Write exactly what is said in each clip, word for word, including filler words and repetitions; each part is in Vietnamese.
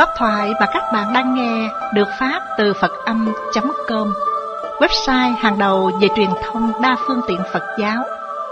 Pháp thoại mà các bạn đang nghe được phát từ Phật âm chấm com, website hàng đầu về truyền thông đa phương tiện Phật giáo.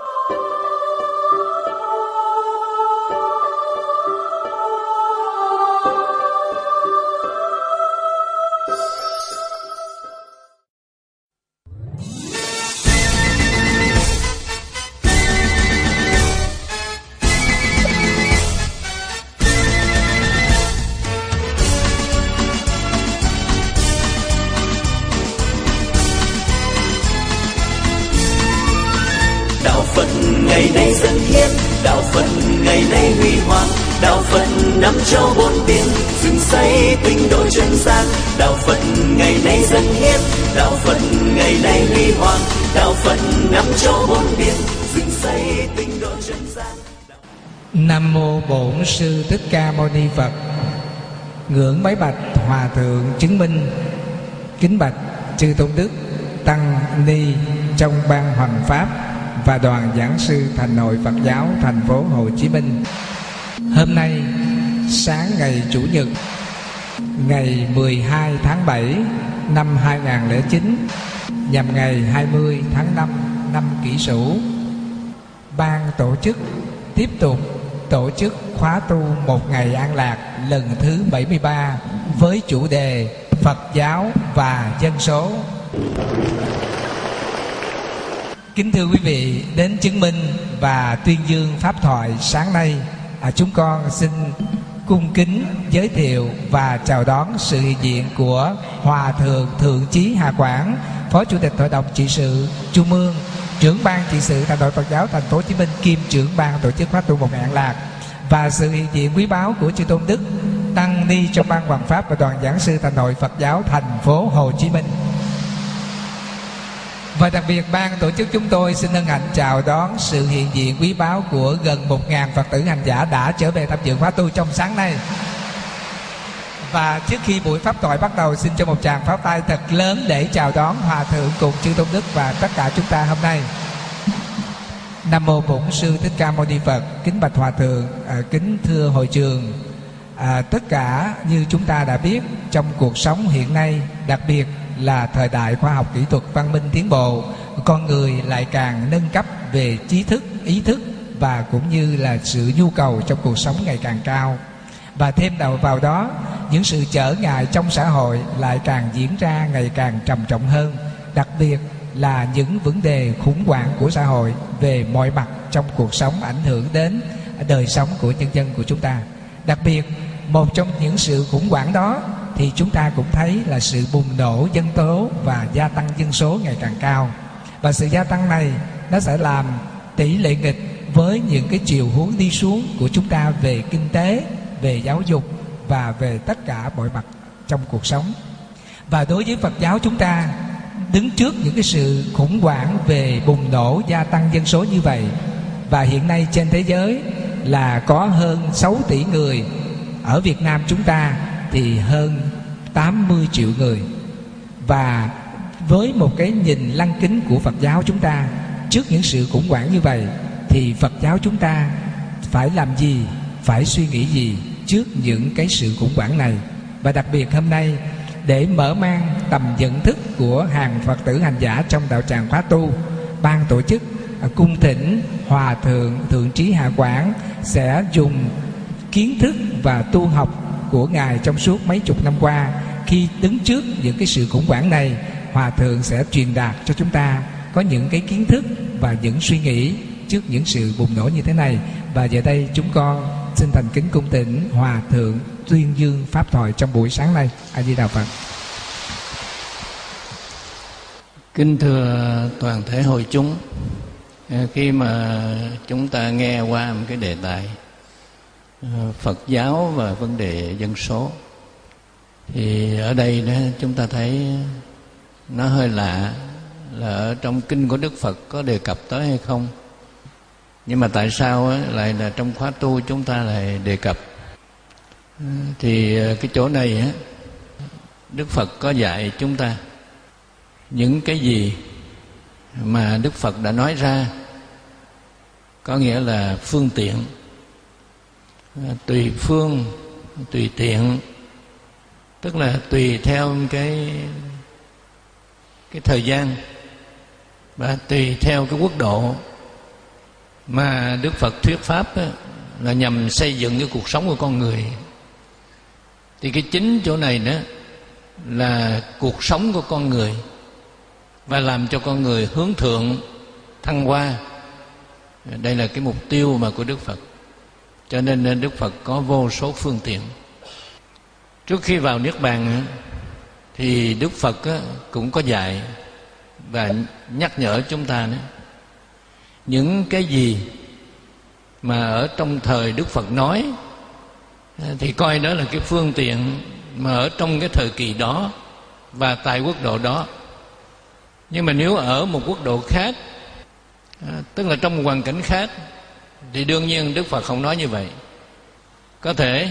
Ngày nay dân hiến, đạo Phật ngày nay huy hoàng, đạo Phật năm châu bốn biển, dựng xây tinh độ chân gian. Đạo Phật ngày nay dân hiến, đạo Phật ngày nay huy hoàng, đạo Phật năm châu bốn biển, dựng xây tinh độ chân gian. Nam mô Bổn Sư Thích Ca Mâu Ni Phật. Ngưỡng bái bạch Hòa thượng chứng minh, kính bạch chư tôn đức tăng ni trong ban hoằng pháp và đoàn giảng sư Thành Hội Phật giáo thành phố Hồ Chí Minh. Hôm nay sáng ngày Chủ nhật, ngày mười hai tháng bảy năm hai nghìn không trăm lẻ chín, nhằm ngày hai mươi tháng năm năm Kỷ Sửu, ban tổ chức tiếp tục tổ chức khóa tu một ngày an lạc lần thứ bảy mươi ba với chủ đề Phật giáo và dân số. Kính thưa quý vị, đến chứng minh và tuyên dương pháp thoại sáng nay, à, chúng con xin cung kính giới thiệu và chào đón sự hiện diện của Hòa thượng Thượng Chí Hà Quảng, Phó Chủ tịch Hội đồng trị sự Trung ương, trưởng ban trị sự Thành Hội Phật giáo Thành phố Hồ Chí Minh, kiêm trưởng ban tổ chức khóa tu một ngày an lạc, và sự hiện diện quý báu của chư tôn đức tăng ni trong ban hoằng pháp và đoàn giảng sư Thành Hội Phật giáo Thành phố Hồ Chí Minh. Và đặc biệt ban tổ chức chúng tôi xin hân hạnh chào đón sự hiện diện quý báu của gần một nghìn Phật tử hành giả đã trở về tham dự khóa tu trong sáng nay. Và trước khi buổi pháp thoại bắt đầu, xin cho một tràng pháo tay thật lớn để chào đón Hòa thượng cùng chư tôn đức và tất cả chúng ta hôm nay. Nam mô Bổn Sư Thích Ca Mâu Ni Phật. Kính bạch Hòa thượng, à, kính thưa hội trường, à, tất cả như chúng ta đã biết, trong cuộc sống hiện nay, đặc biệt là thời đại khoa học kỹ thuật văn minh tiến bộ, con người lại càng nâng cấp về trí thức, ý thức và cũng như là sự nhu cầu trong cuộc sống ngày càng cao. Và thêm đầu vào đó, những sự trở ngại trong xã hội lại càng diễn ra ngày càng trầm trọng hơn, đặc biệt là những vấn đề khủng hoảng của xã hội về mọi mặt trong cuộc sống ảnh hưởng đến đời sống của nhân dân của chúng ta. Đặc biệt, một trong những sự khủng hoảng đó thì chúng ta cũng thấy là sự bùng nổ dân số và gia tăng dân số ngày càng cao. Và sự gia tăng này nó sẽ làm tỷ lệ nghịch với những cái chiều hướng đi xuống của chúng ta về kinh tế, về giáo dục và về tất cả mọi mặt trong cuộc sống. Và đối với Phật giáo chúng ta, đứng trước những cái sự khủng hoảng về bùng nổ gia tăng dân số như vậy, và hiện nay trên thế giới là có hơn sáu tỷ người, ở Việt Nam chúng ta thì hơn tám mươi triệu người. Và với một cái nhìn lăng kính của Phật giáo chúng ta, trước những sự khủng hoảng như vậy thì Phật giáo chúng ta phải làm gì, phải suy nghĩ gì trước những cái sự khủng hoảng này. Và đặc biệt hôm nay, để mở mang tầm nhận thức của hàng Phật tử hành giả trong đạo tràng khóa tu, ban tổ chức cung thỉnh Hòa thượng Thượng Chí Hà Quảng sẽ dùng kiến thức và tu học của Ngài trong suốt mấy chục năm qua. Khi đứng trước những cái sự khủng hoảng này, Hòa thượng sẽ truyền đạt cho chúng ta có những cái kiến thức và những suy nghĩ trước những sự bùng nổ như thế này. Và giờ đây chúng con xin thành kính cung thỉnh Hòa thượng tuyên dương pháp thoại trong buổi sáng nay. A Di Đà Phật. Kính thưa toàn thể hội chúng, khi mà chúng ta nghe qua một cái đề tài Phật giáo và vấn đề dân số, thì ở đây đó chúng ta thấy nó hơi lạ, là ở trong kinh của Đức Phật có đề cập tới hay không, nhưng mà tại sao lại là trong khóa tu chúng ta lại đề cập. Thì cái chỗ này Đức Phật có dạy chúng ta những cái gì mà Đức Phật đã nói ra, có nghĩa là phương tiện, tùy phương, tùy tiện tức là tùy theo cái cái thời gian và tùy theo cái quốc độ mà Đức Phật thuyết pháp á, là nhằm xây dựng cái cuộc sống của con người. Thì cái chính chỗ này đó là cuộc sống của con người và làm cho con người hướng thượng, thăng hoa. Đây là cái mục tiêu mà của Đức Phật. Cho nên Đức Phật có vô số phương tiện. Trước khi vào Niết Bàn thì Đức Phật cũng có dạy và nhắc nhở chúng ta nữa. Những cái gì mà ở trong thời Đức Phật nói thì coi đó là cái phương tiện mà ở trong cái thời kỳ đó và tại quốc độ đó. Nhưng mà nếu ở một quốc độ khác, tức là trong một hoàn cảnh khác, thì đương nhiên Đức Phật không nói như vậy. Có thể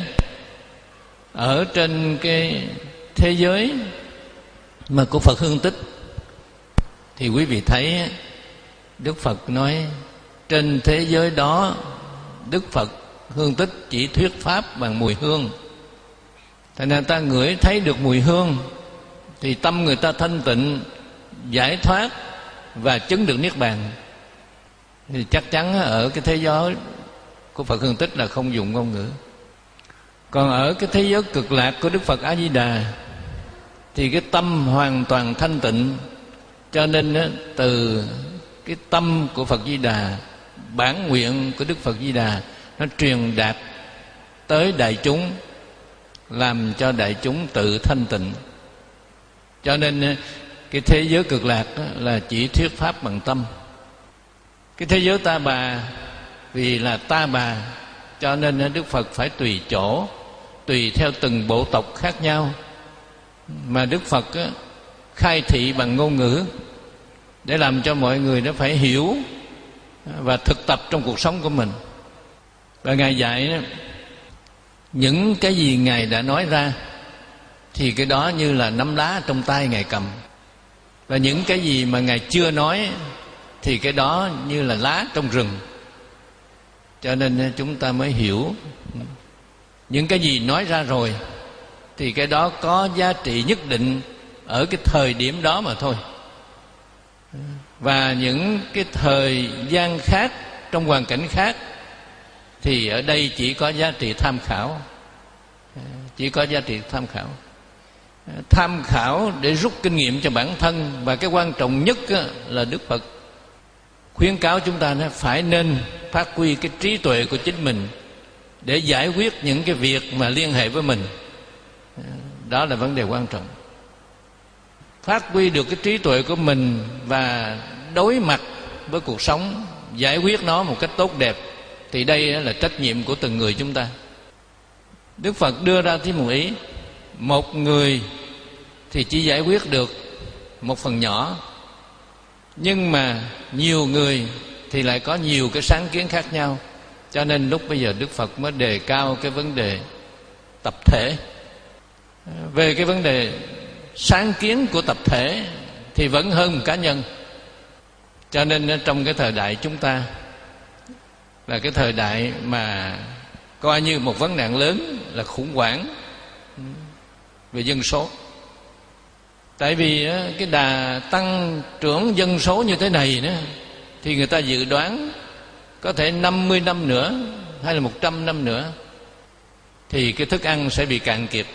ở trên cái thế giới mà của Phật Hương Tích thì quý vị thấy Đức Phật nói trên thế giới đó Đức Phật Hương Tích chỉ thuyết pháp bằng mùi hương. Thành ra ta ngửi thấy được mùi hương thì tâm người ta thanh tịnh, giải thoát và chứng được Niết Bàn. Thì chắc chắn ở cái thế giới của Phật Hương Tích là không dùng ngôn ngữ. Còn ở cái thế giới cực lạc của Đức Phật A Di Đà thì cái tâm hoàn toàn thanh tịnh, cho nên từ cái tâm của Phật Di Đà, bản nguyện của Đức Phật Di Đà, nó truyền đạt tới đại chúng, làm cho đại chúng tự thanh tịnh. Cho nên cái thế giới cực lạc là chỉ thuyết pháp bằng tâm. Cái thế giới Ta Bà vì là Ta Bà, cho nên Đức Phật phải tùy chỗ, tùy theo từng bộ tộc khác nhau mà Đức Phật khai thị bằng ngôn ngữ để làm cho mọi người nó phải hiểu và thực tập trong cuộc sống của mình. Và Ngài dạy những cái gì Ngài đã nói ra thì cái đó như là nắm đá trong tay Ngài cầm. Và những cái gì mà Ngài chưa nói thì cái đó như là lá trong rừng. Cho nên chúng ta mới hiểu những cái gì nói ra rồi thì cái đó có giá trị nhất định ở cái thời điểm đó mà thôi. Và những cái thời gian khác, trong hoàn cảnh khác thì ở đây chỉ có giá trị tham khảo. Chỉ có giá trị tham khảo. Tham khảo để rút kinh nghiệm cho bản thân. Và cái quan trọng nhất là Đức Phật khuyến cáo chúng ta phải nên phát huy cái trí tuệ của chính mình để giải quyết những cái việc mà liên hệ với mình. Đó là vấn đề quan trọng. Phát huy được cái trí tuệ của mình và đối mặt với cuộc sống, giải quyết nó một cách tốt đẹp, thì đây là trách nhiệm của từng người chúng ta. Đức Phật đưa ra thêm một ý: một người thì chỉ giải quyết được một phần nhỏ, nhưng mà nhiều người thì lại có nhiều cái sáng kiến khác nhau. Cho nên lúc bây giờ Đức Phật mới đề cao cái vấn đề tập thể. Về cái vấn đề sáng kiến của tập thể thì vẫn hơn một cá nhân. Cho nên trong cái thời đại chúng ta là cái thời đại mà coi như một vấn nạn lớn là khủng hoảng về dân số. Tại vì cái đà tăng trưởng dân số như thế này đó, thì người ta dự đoán có thể năm mươi năm nữa hay là một trăm năm nữa thì cái thức ăn sẽ bị cạn kiệt.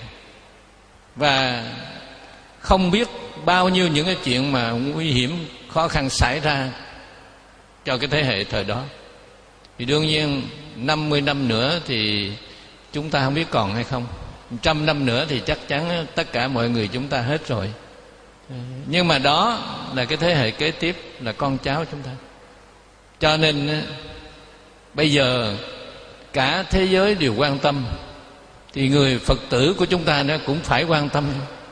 Và không biết bao nhiêu những cái chuyện mà nguy hiểm, khó khăn xảy ra cho cái thế hệ thời đó. Thì đương nhiên năm mươi năm nữa thì chúng ta không biết còn hay không. Trăm năm nữa thì chắc chắn tất cả mọi người chúng ta hết rồi. Nhưng mà đó là cái thế hệ kế tiếp, là con cháu chúng ta. Cho nên bây giờ cả thế giới đều quan tâm, thì người Phật tử của chúng ta nó cũng phải quan tâm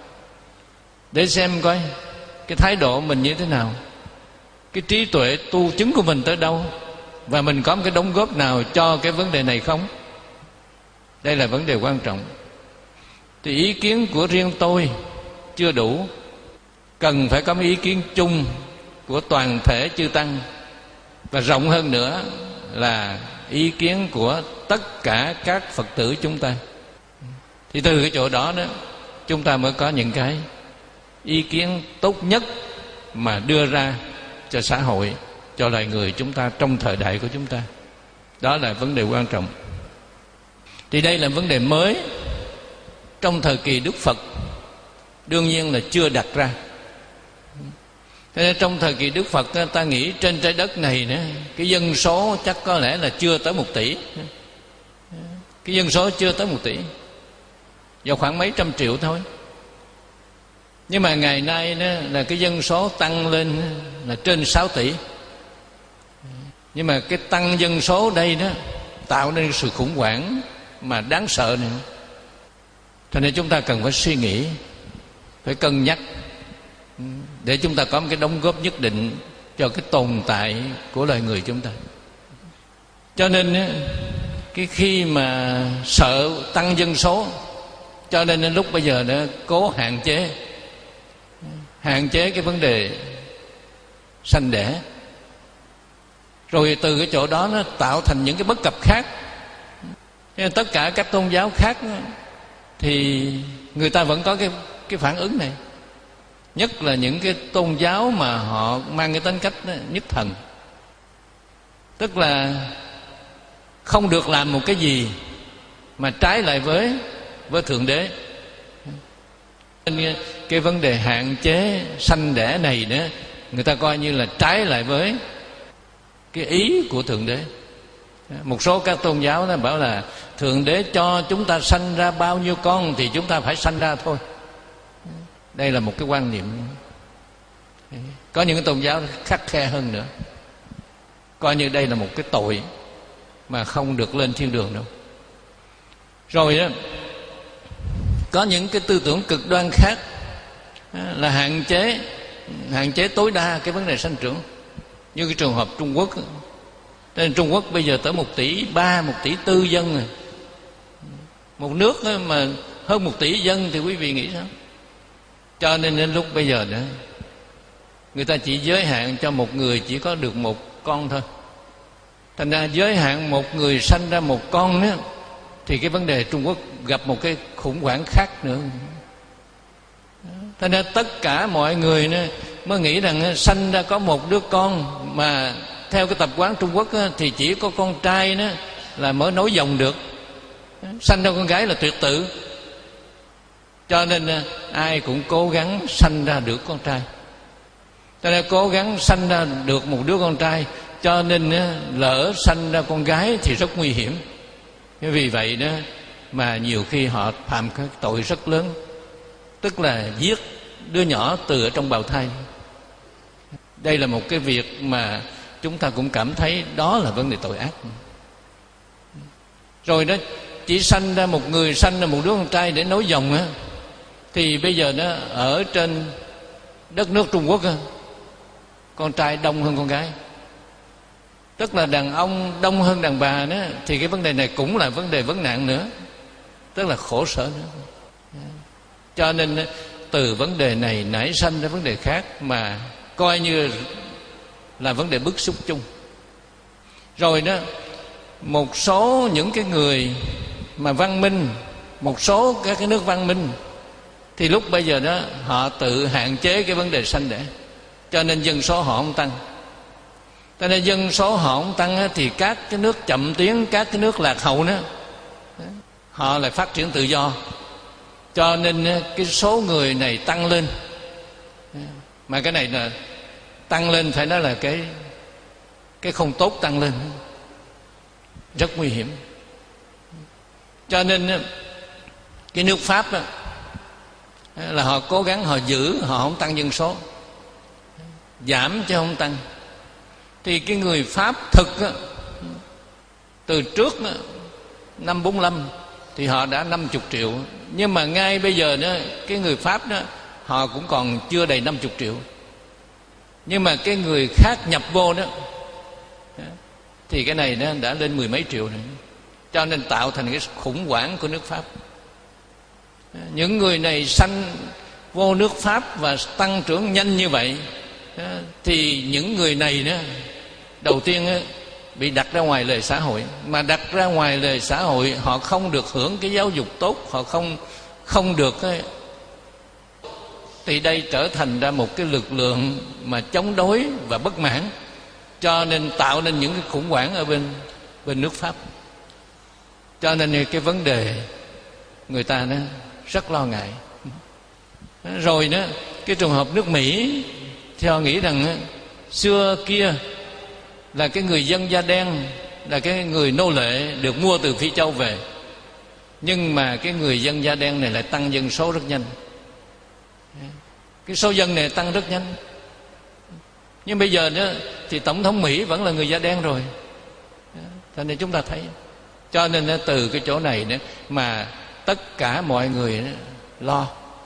để xem coi cái thái độ mình như thế nào, cái trí tuệ tu chứng của mình tới đâu, và mình có một cái đóng góp nào cho cái vấn đề này không. Đây là vấn đề quan trọng. Thì ý kiến của riêng tôi chưa đủ, cần phải có một ý kiến chung của toàn thể chư tăng, và rộng hơn nữa là ý kiến của tất cả các Phật tử chúng ta. Thì từ cái chỗ đó đó chúng ta mới có những cái ý kiến tốt nhất mà đưa ra cho xã hội, cho loài người chúng ta trong thời đại của chúng ta. Đó là vấn đề quan trọng. Thì đây là vấn đề mới trong thời kỳ Đức Phật, đương nhiên là chưa đặt ra. Thế nên trong thời kỳ Đức Phật, ta nghĩ trên trái đất này cái dân số chắc có lẽ là chưa tới một tỷ. Cái dân số chưa tới một tỷ, vào khoảng mấy trăm triệu thôi. Nhưng mà ngày nay đó là cái dân số tăng lên là trên sáu tỷ. Nhưng mà cái tăng dân số đây đó tạo nên sự khủng hoảng mà đáng sợ này. Cho nên chúng ta cần phải suy nghĩ, phải cân nhắc, để chúng ta có một cái đóng góp nhất định cho cái tồn tại của loài người chúng ta. Cho nên cái khi mà sợ tăng dân số, cho nên đến lúc bây giờ đã cố hạn chế hạn chế cái vấn đề sanh đẻ, rồi từ cái chỗ đó nó tạo thành những cái bất cập khác. Nên tất cả các tôn giáo khác thì người ta vẫn có cái cái phản ứng này, nhất là những cái tôn giáo mà họ mang cái tính cách nhất thần, tức là không được làm một cái gì mà trái lại với với Thượng Đế. Nên cái vấn đề hạn chế sanh đẻ này đó, người ta coi như là trái lại với cái ý của Thượng Đế. Một số các tôn giáo nó bảo là Thượng Đế cho chúng ta sanh ra bao nhiêu con thì chúng ta phải sanh ra thôi. Đây là một cái quan niệm. Có những cái tôn giáo khắt khe hơn nữa, coi như đây là một cái tội mà không được lên thiên đường đâu. Rồi đó, có những cái tư tưởng cực đoan khác là hạn chế hạn chế tối đa cái vấn đề sanh trưởng, như cái trường hợp Trung Quốc. Nên Trung Quốc bây giờ tới một tỷ ba, một tỷ tư dân rồi. Một nước mà hơn một tỷ dân thì quý vị nghĩ sao? Cho nên đến lúc bây giờ đó, người ta chỉ giới hạn cho một người chỉ có được một con thôi. Thành ra giới hạn một người sanh ra một con đó, thì cái vấn đề Trung Quốc gặp một cái khủng hoảng khác nữa. Thành ra tất cả mọi người đó mới nghĩ rằng sanh ra có một đứa con, mà theo cái tập quán Trung Quốc đó, thì chỉ có con trai đó là mới nối dòng được, sanh ra con gái là tuyệt tự. Cho nên ai cũng cố gắng sanh ra được con trai. Cho nên cố gắng sanh ra được một đứa con trai, cho nên lỡ sanh ra con gái thì rất nguy hiểm. Vì vậy đó mà nhiều khi họ phạm cái tội rất lớn, tức là giết đứa nhỏ từ ở trong bào thai. Đây là một cái việc mà chúng ta cũng cảm thấy đó là vấn đề tội ác. Rồi đó, chỉ sanh ra một người, sanh ra một đứa con trai để nối dòng á, thì bây giờ đó ở trên đất nước Trung Quốc á, con trai đông hơn con gái, tức là đàn ông đông hơn đàn bà đó, thì cái vấn đề này cũng là vấn đề vấn nạn nữa, tức là khổ sở nữa. Cho nên từ vấn đề này nảy sanh ra vấn đề khác mà coi như là vấn đề bức xúc chung. Rồi đó, một số những cái người mà văn minh, một số các cái nước văn minh, thì lúc bây giờ đó họ tự hạn chế cái vấn đề sanh đẻ, cho nên dân số họ không tăng. Cho nên dân số họ không tăng thì các cái nước chậm tiến, các cái nước lạc hậu đó, họ lại phát triển tự do, cho nên cái số người này tăng lên. Mà cái này là tăng lên phải nói là cái cái không tốt tăng lên, rất nguy hiểm. Cho nên cái nước Pháp đó, là họ cố gắng họ giữ, họ không tăng dân số, giảm chứ không tăng. Thì cái người Pháp thực đó, từ trước đó, năm bốn lăm thì họ đã năm mươi triệu, nhưng mà ngay bây giờ đó, cái người Pháp đó họ cũng còn chưa đầy năm mươi triệu. Nhưng mà cái người khác nhập vô đó thì cái này nó đã lên mười mấy triệu rồi. Cho nên tạo thành cái khủng hoảng của nước Pháp. Những người này sanh vô nước Pháp và tăng trưởng nhanh như vậy, thì những người này đó đầu tiên bị đặt ra ngoài lề xã hội. Mà đặt ra ngoài lề xã hội, họ không được hưởng cái giáo dục tốt, họ không không được thì đây trở thành ra một cái lực lượng mà chống đối và bất mãn, cho nên tạo nên những cái khủng hoảng ở bên bên nước Pháp. Cho nên cái vấn đề người ta nó rất lo ngại. Rồi đó, cái trường hợp nước Mỹ thì họ nghĩ rằng xưa kia là cái người dân da đen, là cái người nô lệ được mua từ Phi Châu về, nhưng mà cái người dân da đen này lại tăng dân số rất nhanh. Cái số dân này tăng rất nhanh. Nhưng bây giờ đó thì tổng thống Mỹ vẫn là người da đen rồi. Cho nên chúng ta thấy, cho nên từ cái chỗ này đó mà tất cả mọi người lo.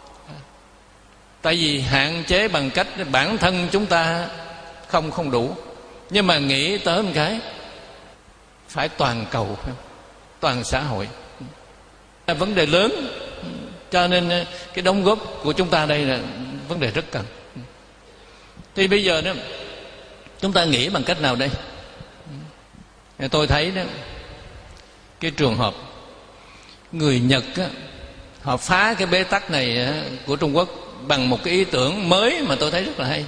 Tại vì hạn chế bằng cách bản thân chúng ta không không đủ, nhưng mà nghĩ tới một cái phải toàn cầu, phải không? Toàn xã hội là vấn đề lớn. Cho nên cái đóng góp của chúng ta đây là vấn đề rất cần. Thì bây giờ đó chúng ta nghĩ bằng cách nào đây? Tôi thấy đó, cái trường hợp người Nhật á, họ phá cái bế tắc này á, của Trung Quốc bằng một cái ý tưởng mới mà tôi thấy rất là hay.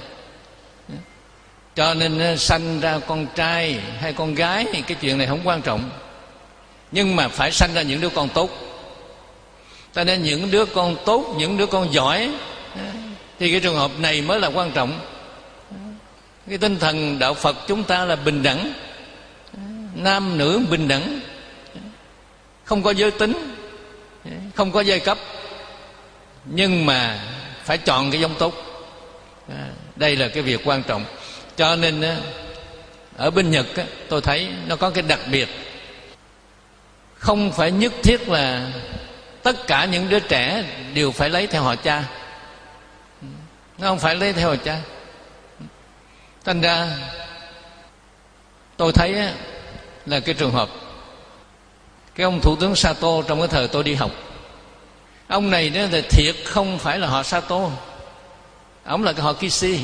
Cho nên sanh ra con trai hay con gái, cái chuyện này không quan trọng, nhưng mà phải sanh ra những đứa con tốt. Cho nên những đứa con tốt, những đứa con giỏi, thì cái trường hợp này mới là quan trọng. Cái tinh thần đạo Phật chúng ta là bình đẳng, nam nữ bình đẳng, không có giới tính, không có giai cấp, nhưng mà phải chọn cái giống tốt. Đây là cái việc quan trọng. Cho nên ở bên Nhật tôi thấy nó có cái đặc biệt, không phải nhất thiết là tất cả những đứa trẻ đều phải lấy theo họ cha. Nó không phải lấy theo họ cha. Thành ra tôi thấy là cái trường hợp cái ông Thủ tướng Sato trong cái thời tôi đi học, ông này đó là thiệt không phải là họ Sato, ông là cái họ Kishi.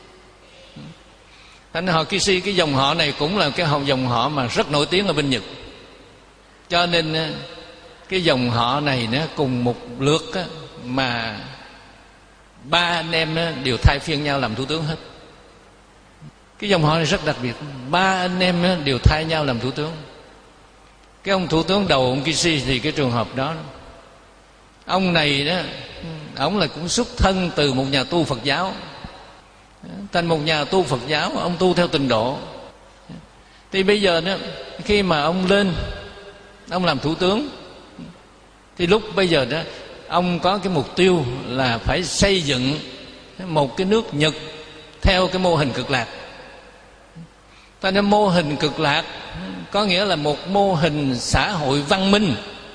Thành ra họ Kishi, cái dòng họ này cũng là cái dòng họ mà rất nổi tiếng ở bên Nhật. Cho nên cái dòng họ này nó cùng một lượt á, mà ba anh em đó đều thay phiên nhau làm thủ tướng hết. Cái dòng họ này rất đặc biệt, ba anh em đó đều thay nhau làm thủ tướng. Cái ông thủ tướng đầu, ông Kishi, thì cái trường hợp đó, ông này đó, ông là cũng xuất thân từ một nhà tu Phật giáo, thành một nhà tu Phật giáo, ông tu theo tịnh độ. Thì bây giờ đó, khi mà ông lên, ông làm thủ tướng, thì lúc bây giờ đó ông có cái mục tiêu là phải xây dựng một cái nước Nhật theo cái mô hình Cực Lạc. Ta nên mô hình Cực Lạc có nghĩa là một mô hình xã hội văn minh.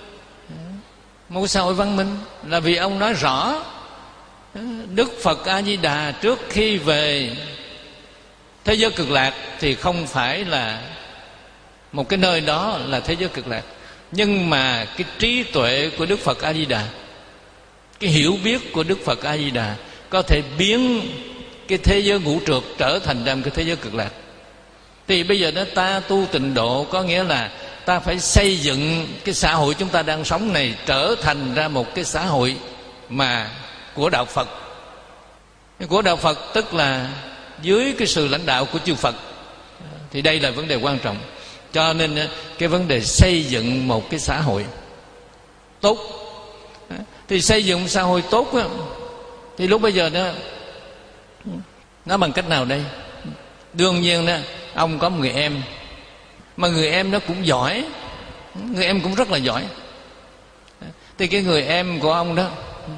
Một xã hội văn minh là vì ông nói rõ Đức Phật A Di Đà trước khi về thế giới Cực Lạc thì không phải là một cái nơi đó là thế giới Cực Lạc, nhưng mà cái trí tuệ của Đức Phật A Di Đà, cái hiểu biết của Đức Phật A Di Đà có thể biến cái thế giới ngũ trược trở thành ra một cái thế giới Cực Lạc. Thì bây giờ đó ta tu tịnh độ có nghĩa là ta phải xây dựng cái xã hội chúng ta đang sống này trở thành ra một cái xã hội mà của đạo Phật. Của đạo Phật tức là dưới cái sự lãnh đạo của chư Phật. Thì đây là vấn đề quan trọng. Cho nên cái vấn đề xây dựng một cái xã hội tốt, thì xây dựng xã hội tốt đó, thì lúc bây giờ đó nó bằng cách nào đây? Đương nhiên đó, ông có một người em, mà người em nó cũng giỏi, người em cũng rất là giỏi. Thì cái người em của ông đó,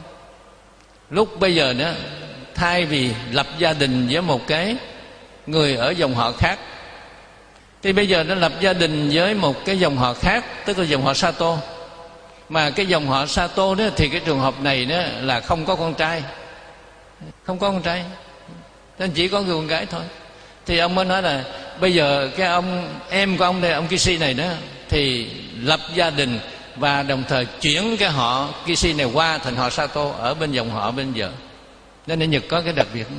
lúc bây giờ đó, thay vì lập gia đình với một cái người ở dòng họ khác, thì bây giờ nó lập gia đình với một cái dòng họ khác, tức là dòng họ Sato. Mà cái dòng họ Sato đó thì cái trường hợp này đó là không có con trai, không có con trai, nên chỉ có người con gái thôi. Thì ông mới nói là bây giờ cái ông em của ông đây, ông Kishi này đó, thì lập gia đình và đồng thời chuyển cái họ Kishi này qua thành họ Sato ở bên dòng họ bên vợ. Nên ở Nhật có cái đặc biệt.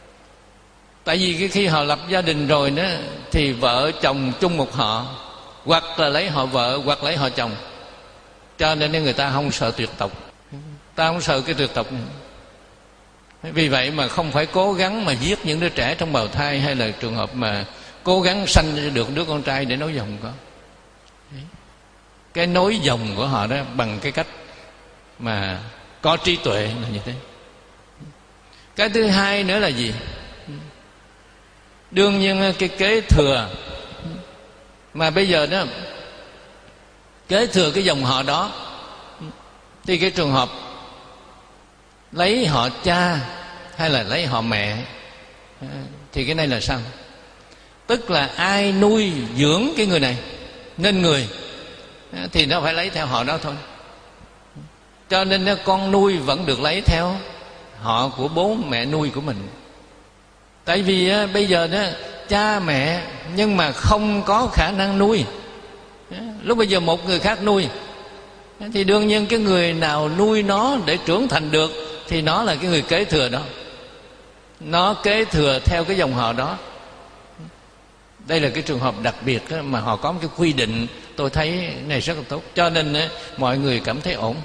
Tại vì cái khi họ lập gia đình rồi đó, thì vợ chồng chung một họ, hoặc là lấy họ vợ hoặc lấy họ chồng. Cho nên người ta không sợ tuyệt tộc, ta không sợ cái tuyệt tộc này. Vì vậy mà không phải cố gắng mà giết những đứa trẻ trong bào thai, hay là trường hợp mà cố gắng sanh được đứa con trai để nối dòng có. Cái nối dòng của họ đó bằng cái cách mà có trí tuệ là như thế. Cái thứ hai nữa là gì? Đương nhiên cái kế thừa, mà bây giờ đó kế thừa cái dòng họ đó, thì cái trường hợp lấy họ cha hay là lấy họ mẹ, thì cái này là sao? Tức là ai nuôi dưỡng cái người này nên người thì nó phải lấy theo họ đó thôi. Cho nên con nuôi vẫn được lấy theo họ của bố mẹ nuôi của mình. Tại vì á, bây giờ đó cha mẹ nhưng mà không có khả năng nuôi, lúc bây giờ một người khác nuôi, thì đương nhiên cái người nào nuôi nó để trưởng thành được thì nó là cái người kế thừa đó. Nó kế thừa theo cái dòng họ đó. Đây là cái trường hợp đặc biệt đó, mà họ có một cái quy định, tôi thấy này rất là tốt. Cho nên đó, mọi người cảm thấy ổn.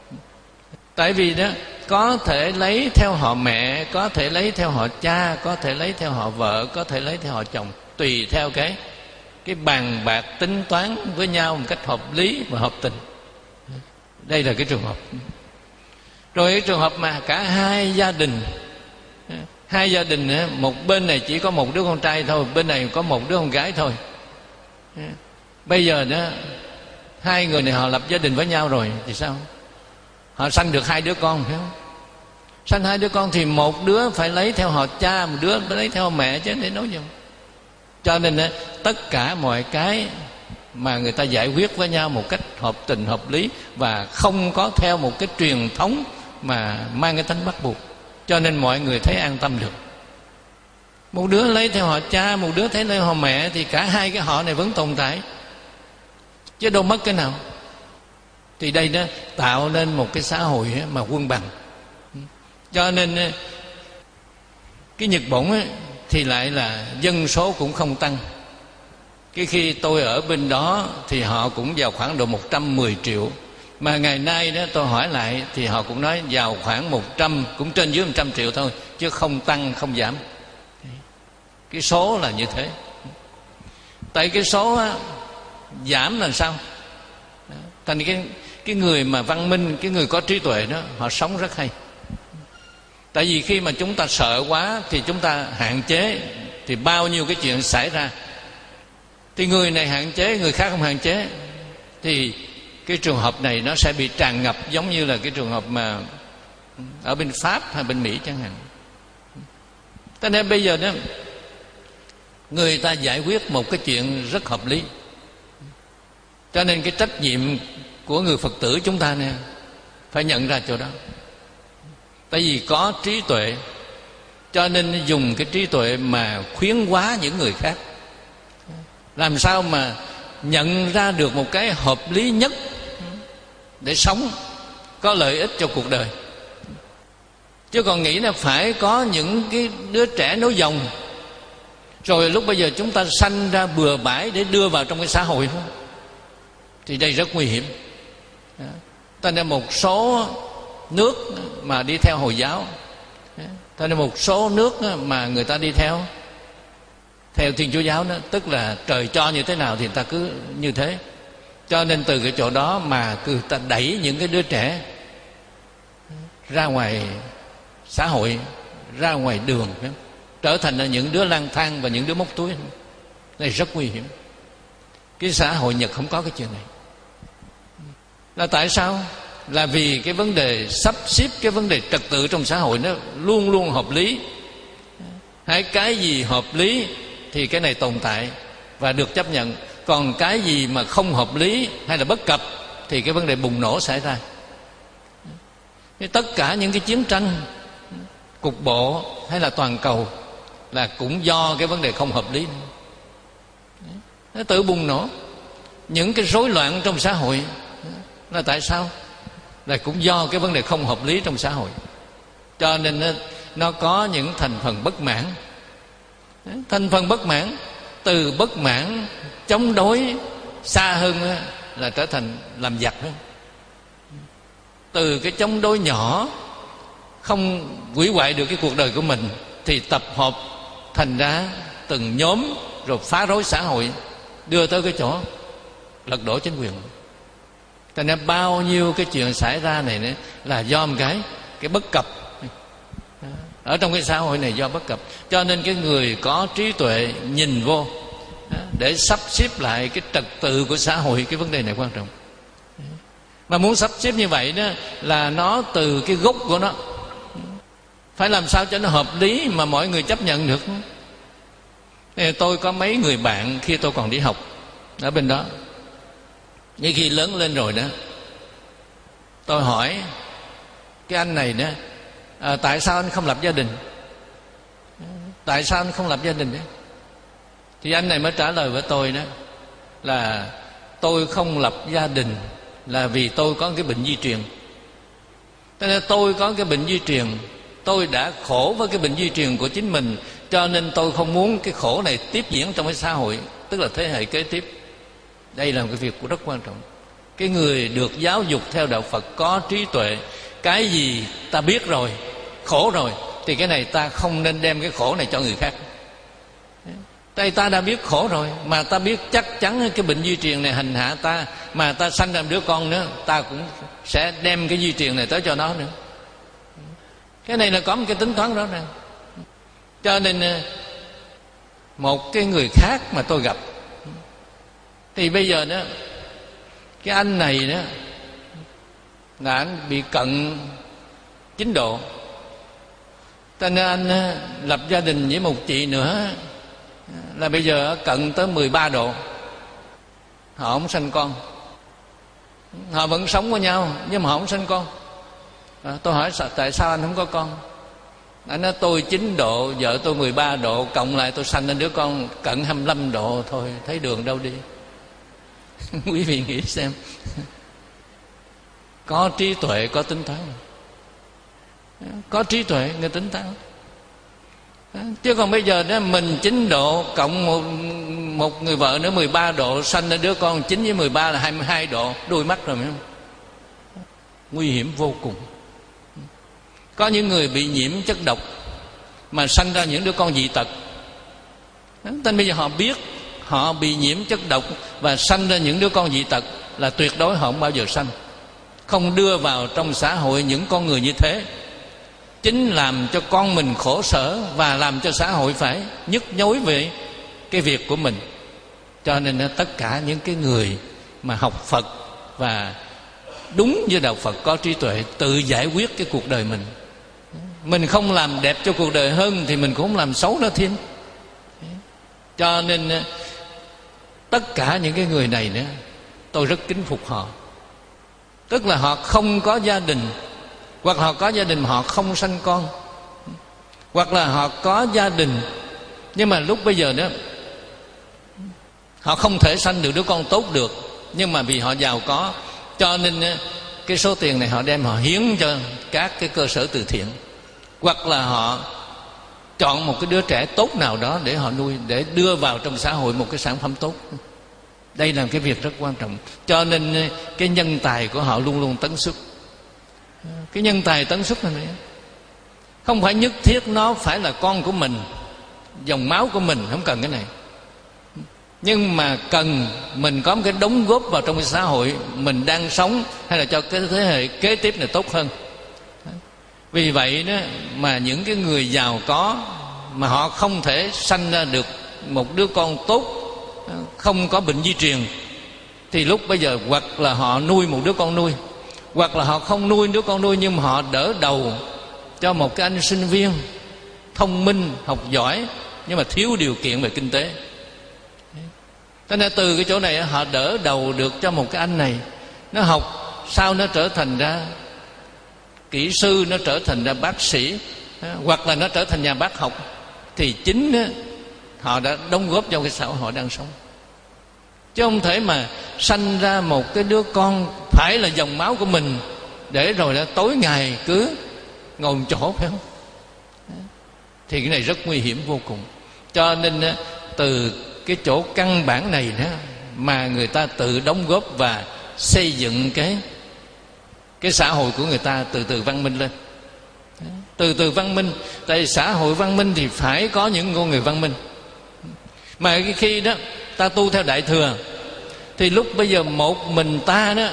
Tại vì đó có thể lấy theo họ mẹ, có thể lấy theo họ cha, có thể lấy theo họ vợ, có thể lấy theo họ chồng, tùy theo cái cái bàn bạc tính toán với nhau một cách hợp lý và hợp tình. Đây là cái trường hợp. Rồi cái trường hợp mà cả hai gia đình, hai gia đình một bên này chỉ có một đứa con trai thôi, bên này có một đứa con gái thôi. Bây giờ đó hai người này họ lập gia đình với nhau rồi thì sao? Họ sanh được hai đứa con, phải không? Sanh hai đứa con thì một đứa phải lấy theo họ cha, một đứa phải lấy theo họ mẹ chứ, để nói gì. Cho nên tất cả mọi cái mà người ta giải quyết với nhau một cách hợp tình hợp lý, và không có theo một cái truyền thống mà mang cái tính bắt buộc, cho nên mọi người thấy an tâm được. Một đứa lấy theo họ cha, một đứa thấy lấy họ mẹ, thì cả hai cái họ này vẫn tồn tại, chứ đâu mất cái nào. Thì đây đó tạo nên một cái xã hội mà quân bằng. Cho nên cái Nhật Bản thì lại là dân số cũng không tăng. Cái khi tôi ở bên đó thì họ cũng vào khoảng độ một trăm mười triệu. Mà ngày nay đó tôi hỏi lại thì họ cũng nói vào khoảng một trăm, cũng trên dưới một trăm triệu thôi, chứ không tăng không giảm. Cái số là như thế. Tại cái số á, giảm là sao? Thành cái cái người mà văn minh, cái người có trí tuệ đó, họ sống rất hay. Tại vì khi mà chúng ta sợ quá thì chúng ta hạn chế, thì bao nhiêu cái chuyện xảy ra. Thì người này hạn chế, người khác không hạn chế, thì cái trường hợp này nó sẽ bị tràn ngập, giống như là cái trường hợp mà ở bên Pháp hay bên Mỹ chẳng hạn. Cho nên bây giờ đó người ta giải quyết một cái chuyện rất hợp lý. Cho nên cái trách nhiệm của người Phật tử chúng ta nè, phải nhận ra chỗ đó. Tại vì có trí tuệ, cho nên dùng cái trí tuệ mà khuyến hóa những người khác. Làm sao mà nhận ra được một cái hợp lý nhất để sống có lợi ích cho cuộc đời. Chứ còn nghĩ là phải có những cái đứa trẻ nối dòng, rồi lúc bây giờ chúng ta sanh ra bừa bãi để đưa vào trong cái xã hội đó, thì đây rất nguy hiểm. Cho nên một số nước mà đi theo Hồi giáo, cho nên một số nước mà người ta đi theo theo Thiên Chúa giáo đó, tức là trời cho như thế nào thì người ta cứ như thế. Cho nên từ cái chỗ đó mà cứ ta đẩy những cái đứa trẻ ra ngoài xã hội, ra ngoài đường, trở thành là những đứa lang thang và những đứa móc túi. Này rất nguy hiểm. Cái xã hội Nhật không có cái chuyện này. Là tại sao? Là vì cái vấn đề sắp xếp, cái vấn đề trật tự trong xã hội nó luôn luôn hợp lý. Hay cái gì hợp lý thì cái này tồn tại và được chấp nhận. Còn cái gì mà không hợp lý hay là bất cập thì cái vấn đề bùng nổ xảy ra. Tất cả những cái chiến tranh cục bộ hay là toàn cầu là cũng do cái vấn đề không hợp lý. Nó tự bùng nổ. Những cái rối loạn trong xã hội là tại sao? Là cũng do cái vấn đề không hợp lý trong xã hội. Cho nên nó, nó có những thành phần bất mãn. Thành phần bất mãn, từ bất mãn chống đối xa hơn là trở thành làm giặc. Từ cái chống đối nhỏ không hủy hoại được cái cuộc đời của mình, thì tập hợp thành ra từng nhóm rồi phá rối xã hội, đưa tới cái chỗ lật đổ chính quyền. Cho nên bao nhiêu cái chuyện xảy ra này nữa là do một cái cái bất cập ở trong cái xã hội này, do bất cập. Cho nên cái người có trí tuệ nhìn vô để sắp xếp lại cái trật tự của xã hội, cái vấn đề này quan trọng. Mà muốn sắp xếp như vậy đó là nó từ cái gốc của nó, phải làm sao cho nó hợp lý mà mọi người chấp nhận được. Tôi có mấy người bạn khi tôi còn đi học ở bên đó, nhưng khi lớn lên rồi đó, tôi hỏi cái anh này đó, à, tại sao anh không lập gia đình? Tại sao anh không lập gia đình đó? Thì anh này mới trả lời với tôi đó là tôi không lập gia đình là vì tôi có cái bệnh di truyền. Cho nên tôi có cái bệnh di truyền, tôi đã khổ với cái bệnh di truyền của chính mình, cho nên tôi không muốn cái khổ này tiếp diễn trong cái xã hội, tức là thế hệ kế tiếp. Đây là một cái việc rất quan trọng. Cái người được giáo dục theo đạo Phật có trí tuệ, cái gì ta biết rồi, khổ rồi, thì cái này ta không nên đem cái khổ này cho người khác. Tại ta đã biết khổ rồi, mà ta biết chắc chắn cái bệnh di truyền này hành hạ ta, mà ta sanh ra một đứa con nữa, ta cũng sẽ đem cái di truyền này tới cho nó nữa. Cái này là có một cái tính toán rõ ràng. Cho nên một cái người khác mà tôi gặp, thì bây giờ đó cái anh này đó là anh bị cận chín độ, cho nên anh lập gia đình với một chị nữa là bây giờ cận tới mười ba độ. Họ không sanh con, họ vẫn sống với nhau nhưng mà họ không sanh con. À, tôi hỏi tại sao anh không có con? Anh nói tôi chín độ, vợ tôi mười ba độ, cộng lại tôi sanh lên đứa con cận hai mươi lăm độ thôi, thấy đường đâu đi. Quý vị nghĩ xem, có trí tuệ, có tính toán, có trí tuệ người tính toán. Chứ còn bây giờ đó mình chín độ cộng một, một người vợ nữa mười ba độ, sanh ra đứa con chín với mười ba là hai mươi hai độ, đuôi mắt rồi, phải không? Nguy hiểm vô cùng. Có những người bị nhiễm chất độc mà sanh ra những đứa con dị tật. Nên bây giờ họ biết họ bị nhiễm chất độc và sanh ra những đứa con dị tật là tuyệt đối họ không bao giờ sanh, không đưa vào trong xã hội những con người như thế. Chính làm cho con mình khổ sở và làm cho xã hội phải nhức nhối về cái việc của mình. Cho nên tất cả những cái người mà học Phật và đúng như đạo Phật có trí tuệ, tự giải quyết cái cuộc đời mình. Mình không làm đẹp cho cuộc đời hơn thì mình cũng không làm xấu nó thêm. Cho nên tất cả những cái người này nữa, tôi rất kính phục họ. Tức là họ không có gia đình, hoặc họ có gia đình mà họ không sanh con, hoặc là họ có gia đình nhưng mà lúc bây giờ đó họ không thể sanh được đứa con tốt được, nhưng mà vì họ giàu có cho nên cái số tiền này họ đem họ hiến cho các cái cơ sở từ thiện, hoặc là họ chọn một cái đứa trẻ tốt nào đó để họ nuôi, để đưa vào trong xã hội một cái sản phẩm tốt. Đây là cái việc rất quan trọng. Cho nên cái nhân tài của họ luôn luôn tấn xuất. Cái nhân tài tấn xuất này không phải nhất thiết nó phải là con của mình, dòng máu của mình, không cần cái này. Nhưng mà cần mình có một cái đóng góp vào trong cái xã hội mình đang sống, hay là cho cái thế hệ kế tiếp này tốt hơn. Vì vậy đó mà những cái người giàu có mà họ không thể sanh ra được một đứa con tốt, không có bệnh di truyền, thì lúc bây giờ hoặc là họ nuôi một đứa con nuôi, hoặc là họ không nuôi đứa con nuôi nhưng mà họ đỡ đầu cho một cái anh sinh viên thông minh, học giỏi nhưng mà thiếu điều kiện về kinh tế. Cho nên từ cái chỗ này họ đỡ đầu được cho một cái anh này, nó học sau nó trở thành ra kỹ sư, nó trở thành ra bác sĩ, hoặc là nó trở thành nhà bác học, thì chính họ đã đóng góp cho cái xã hội họ đang sống. Chứ không thể mà sanh ra một cái đứa con phải là dòng máu của mình để rồi là tối ngày cứ ngồi một chỗ, phải không? Thì cái này rất nguy hiểm vô cùng. Cho nên từ cái chỗ căn bản này đó mà người ta tự đóng góp và xây dựng cái cái xã hội của người ta từ từ văn minh lên. Từ từ văn minh. Tại xã hội văn minh thì phải có những con người văn minh. Mà khi đó ta tu theo Đại Thừa, thì lúc bây giờ một mình ta đó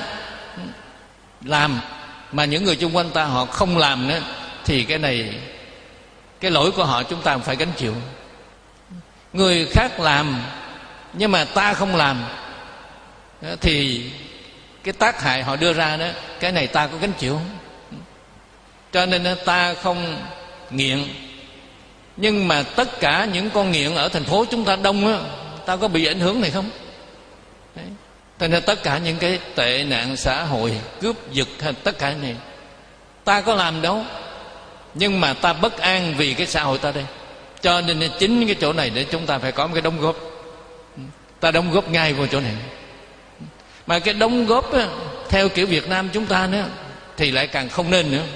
làm mà những người chung quanh ta họ không làm nữa, thì cái này, cái lỗi của họ chúng ta phải gánh chịu. Người khác làm nhưng mà ta không làm, thì cái tác hại họ đưa ra đó, cái này ta có gánh chịu. Cho nên ta không nghiện. Nhưng mà tất cả những con nghiện ở thành phố chúng ta đông á, ta có bị ảnh hưởng này không? Đấy. Cho nên tất cả những cái tệ nạn xã hội, cướp giật hay tất cả này, ta có làm đâu, nhưng mà ta bất an vì cái xã hội ta đây. Cho nên chính cái chỗ này để chúng ta phải có một cái đóng góp. Ta đóng góp ngay vào chỗ này. Mà cái đóng góp á, theo kiểu Việt Nam chúng ta nữa, thì lại càng không nên nữa.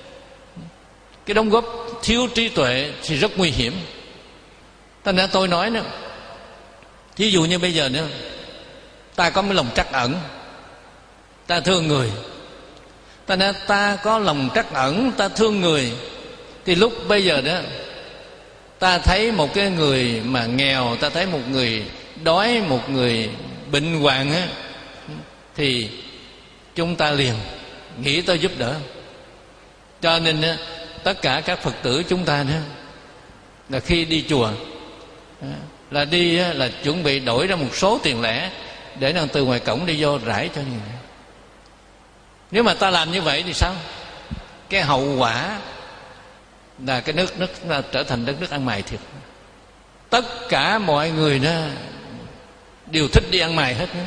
Cái đóng góp thiếu trí tuệ thì rất nguy hiểm. Thành ra tôi nói nữa, ví dụ như bây giờ nữa, ta có cái lòng trắc ẩn, ta thương người. Thành ra ta có lòng trắc ẩn, ta thương người, thì lúc bây giờ đó ta thấy một cái người mà nghèo, ta thấy một người đói, một người bệnh hoạn á, thì chúng ta liền nghĩ tới giúp đỡ. Cho nên á, tất cả các Phật tử chúng ta nữa, là khi đi chùa là đi là chuẩn bị đổi ra một số tiền lẻ để năng từ ngoài cổng đi vô rải cho người. Nếu mà ta làm như vậy thì sao? Cái hậu quả là cái nước nước là trở thành đất nước ăn mày thiệt. Tất cả mọi người đó đều thích đi ăn mày hết nữa.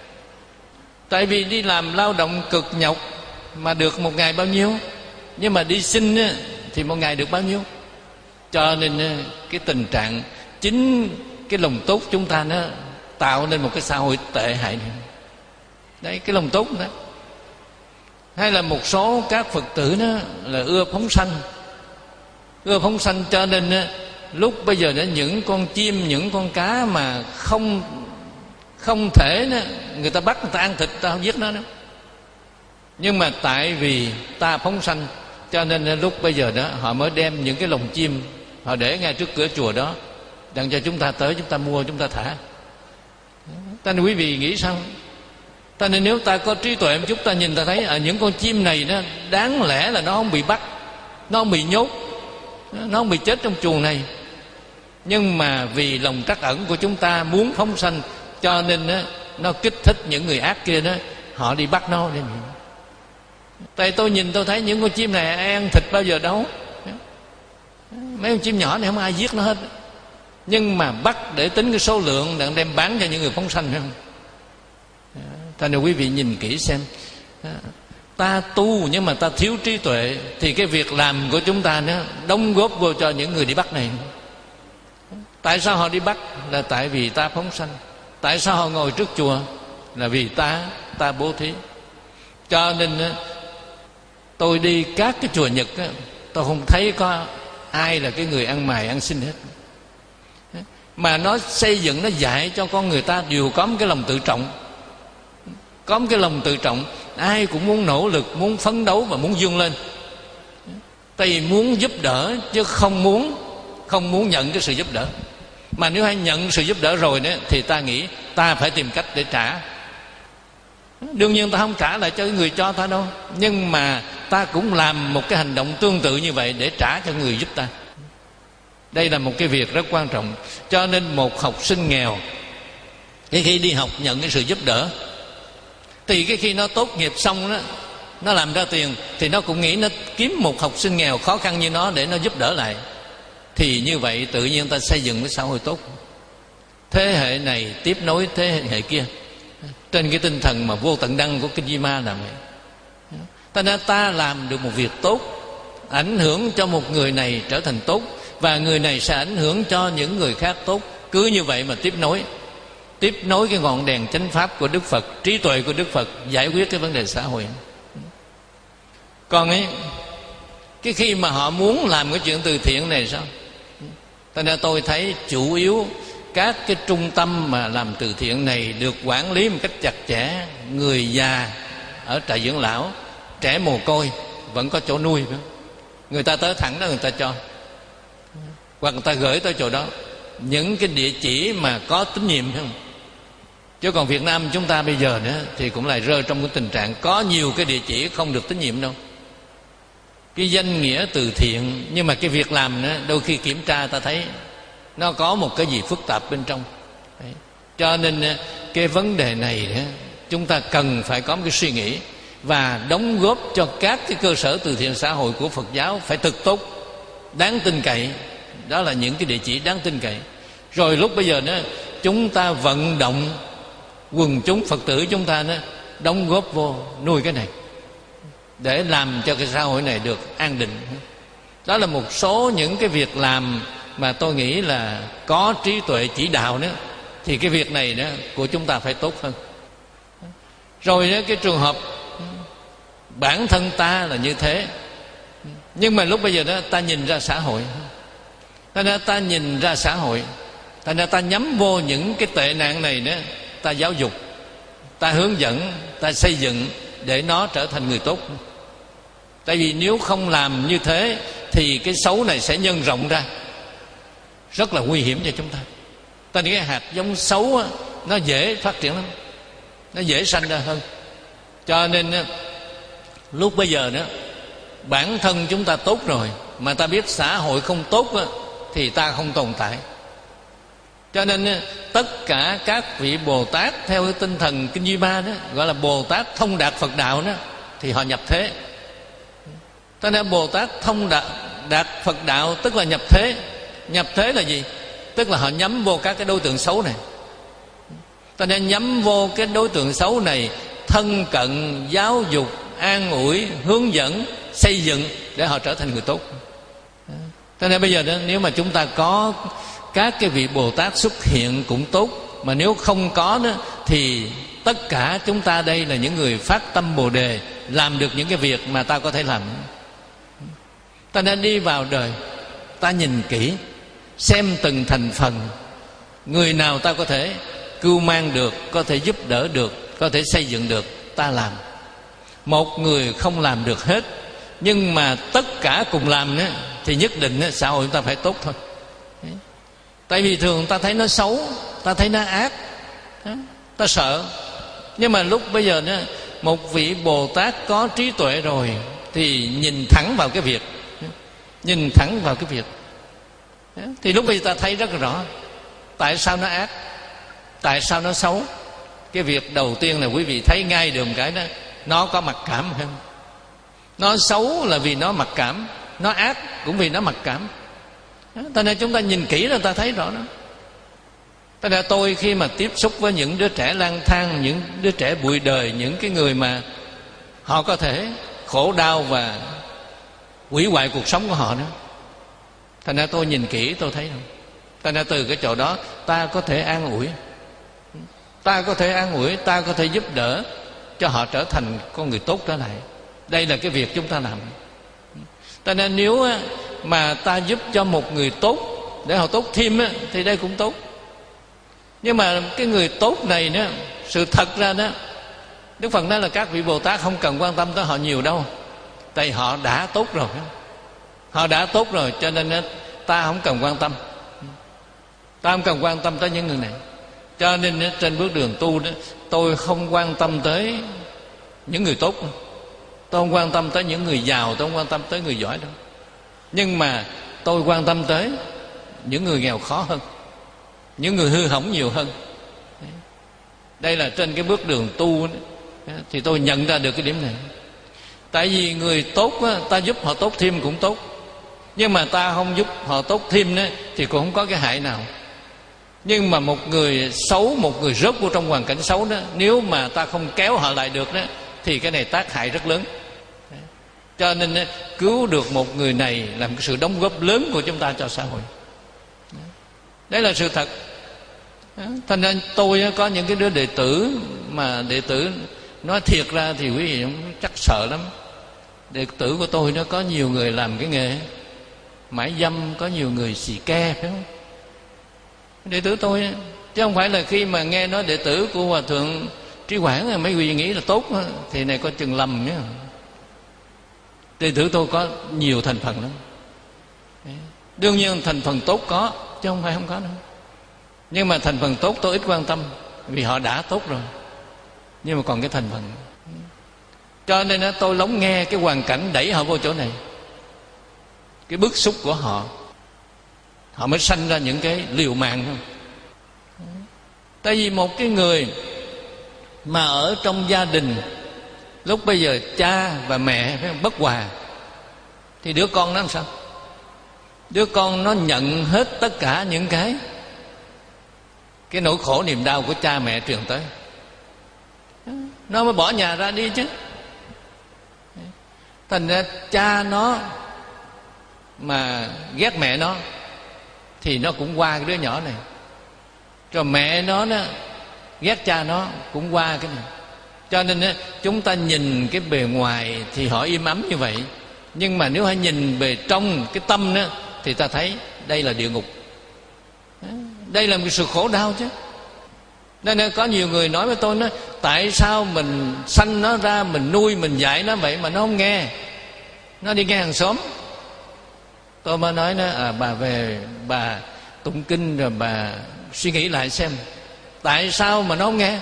Tại vì đi làm lao động cực nhọc mà được một ngày bao nhiêu, nhưng mà đi xin thì một ngày được bao nhiêu. Cho nên cái tình trạng chính cái lòng tốt chúng ta nó tạo nên một cái xã hội tệ hại này. Đấy, cái lòng tốt đó. Hay là một số các Phật tử đó là ưa phóng sanh, ưa phóng sanh cho nên lúc bây giờ đó những con chim, những con cá mà không không thể đó, người ta bắt người ta ăn thịt, ta không giết nó nữa. Nhưng mà tại vì ta phóng sanh, cho nên lúc bây giờ đó họ mới đem những cái lồng chim họ để ngay trước cửa chùa đó, đặng cho chúng ta tới, chúng ta mua, chúng ta thả. Ta nên quý vị nghĩ sao? Ta nên nếu ta có trí tuệ một chút, ta nhìn ta thấy à, những con chim này nó đáng lẽ là nó không bị bắt, nó không bị nhốt, nó không bị chết trong chuồng này. Nhưng mà vì lòng trắc ẩn của chúng ta muốn phóng sanh, cho nên đó, nó kích thích những người ác kia đó, họ đi bắt nó. Tại tôi nhìn tôi thấy những con chim này ai ăn thịt bao giờ đâu. Mấy con chim nhỏ này không ai giết nó hết, nhưng mà bắt để tính cái số lượng để đem bán cho những người phóng sanh, phải không? Thành ra quý vị nhìn kỹ xem, ta tu nhưng mà ta thiếu trí tuệ, thì cái việc làm của chúng ta nó đóng góp vô cho những người đi bắt này. Tại sao họ đi bắt? Là tại vì ta phóng sanh. Tại sao họ ngồi trước chùa? Là vì ta ta bố thí. Cho nên tôi đi các cái chùa Nhật, tôi không thấy có ai là cái người ăn mày ăn xin hết. Mà nó xây dựng, nó dạy cho con người ta đều có một cái lòng tự trọng. Có một cái lòng tự trọng, ai cũng muốn nỗ lực, muốn phấn đấu và muốn vươn lên. Tại vì muốn giúp đỡ chứ không muốn không muốn nhận cái sự giúp đỡ. Mà nếu ai nhận sự giúp đỡ rồi đó, thì ta nghĩ ta phải tìm cách để trả. Đương nhiên ta không trả lại cho người cho ta đâu, nhưng mà ta cũng làm một cái hành động tương tự như vậy để trả cho người giúp ta. Đây là một cái việc rất quan trọng. Cho nên một học sinh nghèo, cái khi đi học nhận cái sự giúp đỡ, thì cái khi nó tốt nghiệp xong đó, nó làm ra tiền, thì nó cũng nghĩ nó kiếm một học sinh nghèo khó khăn như nó để nó giúp đỡ lại. Thì như vậy tự nhiên ta xây dựng cái xã hội tốt. Thế hệ này tiếp nối thế hệ kia, trên cái tinh thần mà vô tận đăng của Kinh Di Ma làm vậy. Ta nên ta làm được một việc tốt, ảnh hưởng cho một người này trở thành tốt, và người này sẽ ảnh hưởng cho những người khác tốt. Cứ như vậy mà tiếp nối, tiếp nối cái ngọn đèn chánh pháp của Đức Phật, trí tuệ của Đức Phật, giải quyết cái vấn đề xã hội. Còn ấy, cái khi mà họ muốn làm cái chuyện từ thiện này sao? Cho nên tôi thấy chủ yếu các cái trung tâm mà làm từ thiện này được quản lý một cách chặt chẽ. Người già ở trại dưỡng lão, trẻ mồ côi vẫn có chỗ nuôi nữa. người ta tới thẳng đó người ta cho, hoặc người ta gửi tới chỗ đó những cái địa chỉ mà có tín nhiệm không. Chứ còn Việt Nam chúng ta bây giờ nữa thì cũng lại rơi trong cái tình trạng có nhiều cái địa chỉ không được tín nhiệm đâu. Cái danh nghĩa từ thiện nhưng mà cái việc làm nữa đôi khi kiểm tra ta thấy nó có một cái gì phức tạp bên trong. Đấy. Cho nên cái vấn đề này nữa, chúng ta cần phải có một cái suy nghĩ và đóng góp cho các cái cơ sở từ thiện xã hội của Phật giáo phải thực tốt, đáng tin cậy. Đó là những cái địa chỉ đáng tin cậy. Rồi lúc bây giờ nữa chúng ta vận động quần chúng Phật tử chúng ta nữa đóng góp vô nuôi cái này để làm cho cái xã hội này được an định. Đó là một số những cái việc làm mà tôi nghĩ là có trí tuệ chỉ đạo nữa thì cái việc này nữa của chúng ta phải tốt hơn. Rồi đó, cái trường hợp bản thân ta là như thế, nhưng mà lúc bây giờ đó ta nhìn ra xã hội, ta nên ta nhìn ra xã hội, ta nên ta nhắm vô những cái tệ nạn này nữa, ta giáo dục, ta hướng dẫn, ta xây dựng để nó trở thành người tốt. Tại vì nếu không làm như thế thì cái xấu này sẽ nhân rộng ra, rất là nguy hiểm cho chúng ta. Ta nghĩ cái hạt giống xấu á, nó dễ phát triển lắm, nó dễ sanh ra hơn. Cho nên á, lúc bây giờ đó bản thân chúng ta tốt rồi mà ta biết xã hội không tốt á, thì ta không tồn tại. Cho nên á, tất cả các vị Bồ Tát theo cái tinh thần Kinh Duy Ba đó, gọi là Bồ Tát thông đạt Phật đạo đó, thì họ nhập thế. Cho nên Bồ Tát thông đạt, đạt Phật đạo tức là nhập thế. Nhập thế là gì? Tức là họ nhắm vô các cái đối tượng xấu này. Cho nên nhắm vô cái đối tượng xấu này, thân cận, giáo dục, an ủi, hướng dẫn, xây dựng để họ trở thành người tốt. Cho nên bây giờ đó, nếu mà chúng ta có các cái vị Bồ Tát xuất hiện cũng tốt, mà nếu không có đó thì tất cả chúng ta đây là những người phát tâm Bồ Đề, làm được những cái việc mà ta có thể làm. Ta nên đi vào đời, ta nhìn kỹ, xem từng thành phần, người nào ta có thể cưu mang được, có thể giúp đỡ được, có thể xây dựng được, ta làm. Một người không làm được hết, nhưng mà tất cả cùng làm nữa, thì nhất định xã hội chúng ta phải tốt thôi. Tại vì thường ta thấy nó xấu, ta thấy nó ác, ta sợ. Nhưng mà lúc bây giờ nữa, một vị Bồ Tát có trí tuệ rồi thì nhìn thẳng vào cái việc, nhìn thẳng vào cái việc, thì lúc bây giờ ta thấy rất là rõ tại sao nó ác, tại sao nó xấu. Cái việc đầu tiên là quý vị thấy ngay được một cái đó, nó có mặc cảm không? Nó xấu là vì nó mặc cảm, nó ác cũng vì nó mặc cảm. Cho nên chúng ta nhìn kỹ là ta thấy rõ đó. Cho nên tôi khi mà tiếp xúc với những đứa trẻ lang thang, những đứa trẻ bụi đời, những cái người mà họ có thể khổ đau và hủy hoại cuộc sống của họ nữa, thành ra tôi nhìn kỹ tôi thấy không. Thành ra từ cái chỗ đó ta có thể an ủi, ta có thể an ủi, ta có thể giúp đỡ cho họ trở thành con người tốt trở lại. Đây là cái việc chúng ta làm. Cho nên nếu mà ta giúp cho một người tốt để họ tốt thêm thì đây cũng tốt. Nhưng mà cái người tốt này nữa, sự thật ra đó, Đức Phật nói là các vị Bồ Tát không cần quan tâm tới họ nhiều đâu, tại họ đã tốt rồi. Họ đã tốt rồi cho nên ta không cần quan tâm, ta không cần quan tâm tới những người này. Cho nên trên bước đường tu đó, tôi không quan tâm tới những người tốt, tôi không quan tâm tới những người giàu, tôi không quan tâm tới người giỏi đâu. Nhưng mà tôi quan tâm tới những người nghèo khó hơn, những người hư hỏng nhiều hơn. Đây là trên cái bước đường tu đó, thì tôi nhận ra được cái điểm này. Tại vì người tốt đó, ta giúp họ tốt thêm cũng tốt, nhưng mà ta không giúp họ tốt thêm đó, thì cũng không có cái hại nào. Nhưng mà một người xấu, một người rớt vô trong hoàn cảnh xấu đó, nếu mà ta không kéo họ lại được đó, thì cái này tác hại rất lớn. Cho nên cứu được một người này là một sự đóng góp lớn của chúng ta cho xã hội. Đấy là sự thật. Thành ra tôi có những cái đứa đệ tử mà đệ tử nói thiệt ra thì quý vị chắc sợ lắm. Đệ tử của tôi nó có nhiều người làm cái nghề mãi dâm, có nhiều người xì ke, phải không? Đệ tử tôi, chứ không phải là khi mà nghe nói đệ tử của Hòa Thượng Trí Quảng mấy vị nghĩ là tốt, thì này có chừng lầm nhé. Đệ tử tôi có nhiều thành phần lắm. Đương nhiên thành phần tốt có, chứ không phải không có đâu. Nhưng mà thành phần tốt tôi ít quan tâm, vì họ đã tốt rồi. Nhưng mà còn cái thành phần, cho nên tôi lắng nghe cái hoàn cảnh đẩy họ vô chỗ này, cái bức xúc của họ, họ mới sanh ra những cái liều mạng thôi. Tại vì một cái người mà ở trong gia đình lúc bây giờ cha và mẹ phải không, bất hòa, thì đứa con nó làm sao? Đứa con nó nhận hết tất cả những cái cái nỗi khổ niềm đau của cha mẹ truyền tới, nó mới bỏ nhà ra đi chứ. Thành ra cha nó mà ghét mẹ nó thì nó cũng qua cái đứa nhỏ này, rồi mẹ nó đó ghét cha nó cũng qua cái này. Cho nên đó, chúng ta nhìn cái bề ngoài thì họ im ấm như vậy, nhưng mà nếu hãy nhìn bề trong cái tâm đó thì ta thấy đây là địa ngục, đây là một sự khổ đau chứ. Nên có nhiều người nói với tôi nói, tại sao mình sanh nó ra, mình nuôi mình dạy nó vậy mà nó không nghe, nó đi nghe hàng xóm. Tôi mới nói nó, à, bà về bà tụng kinh rồi bà suy nghĩ lại xem, tại sao mà nó không nghe,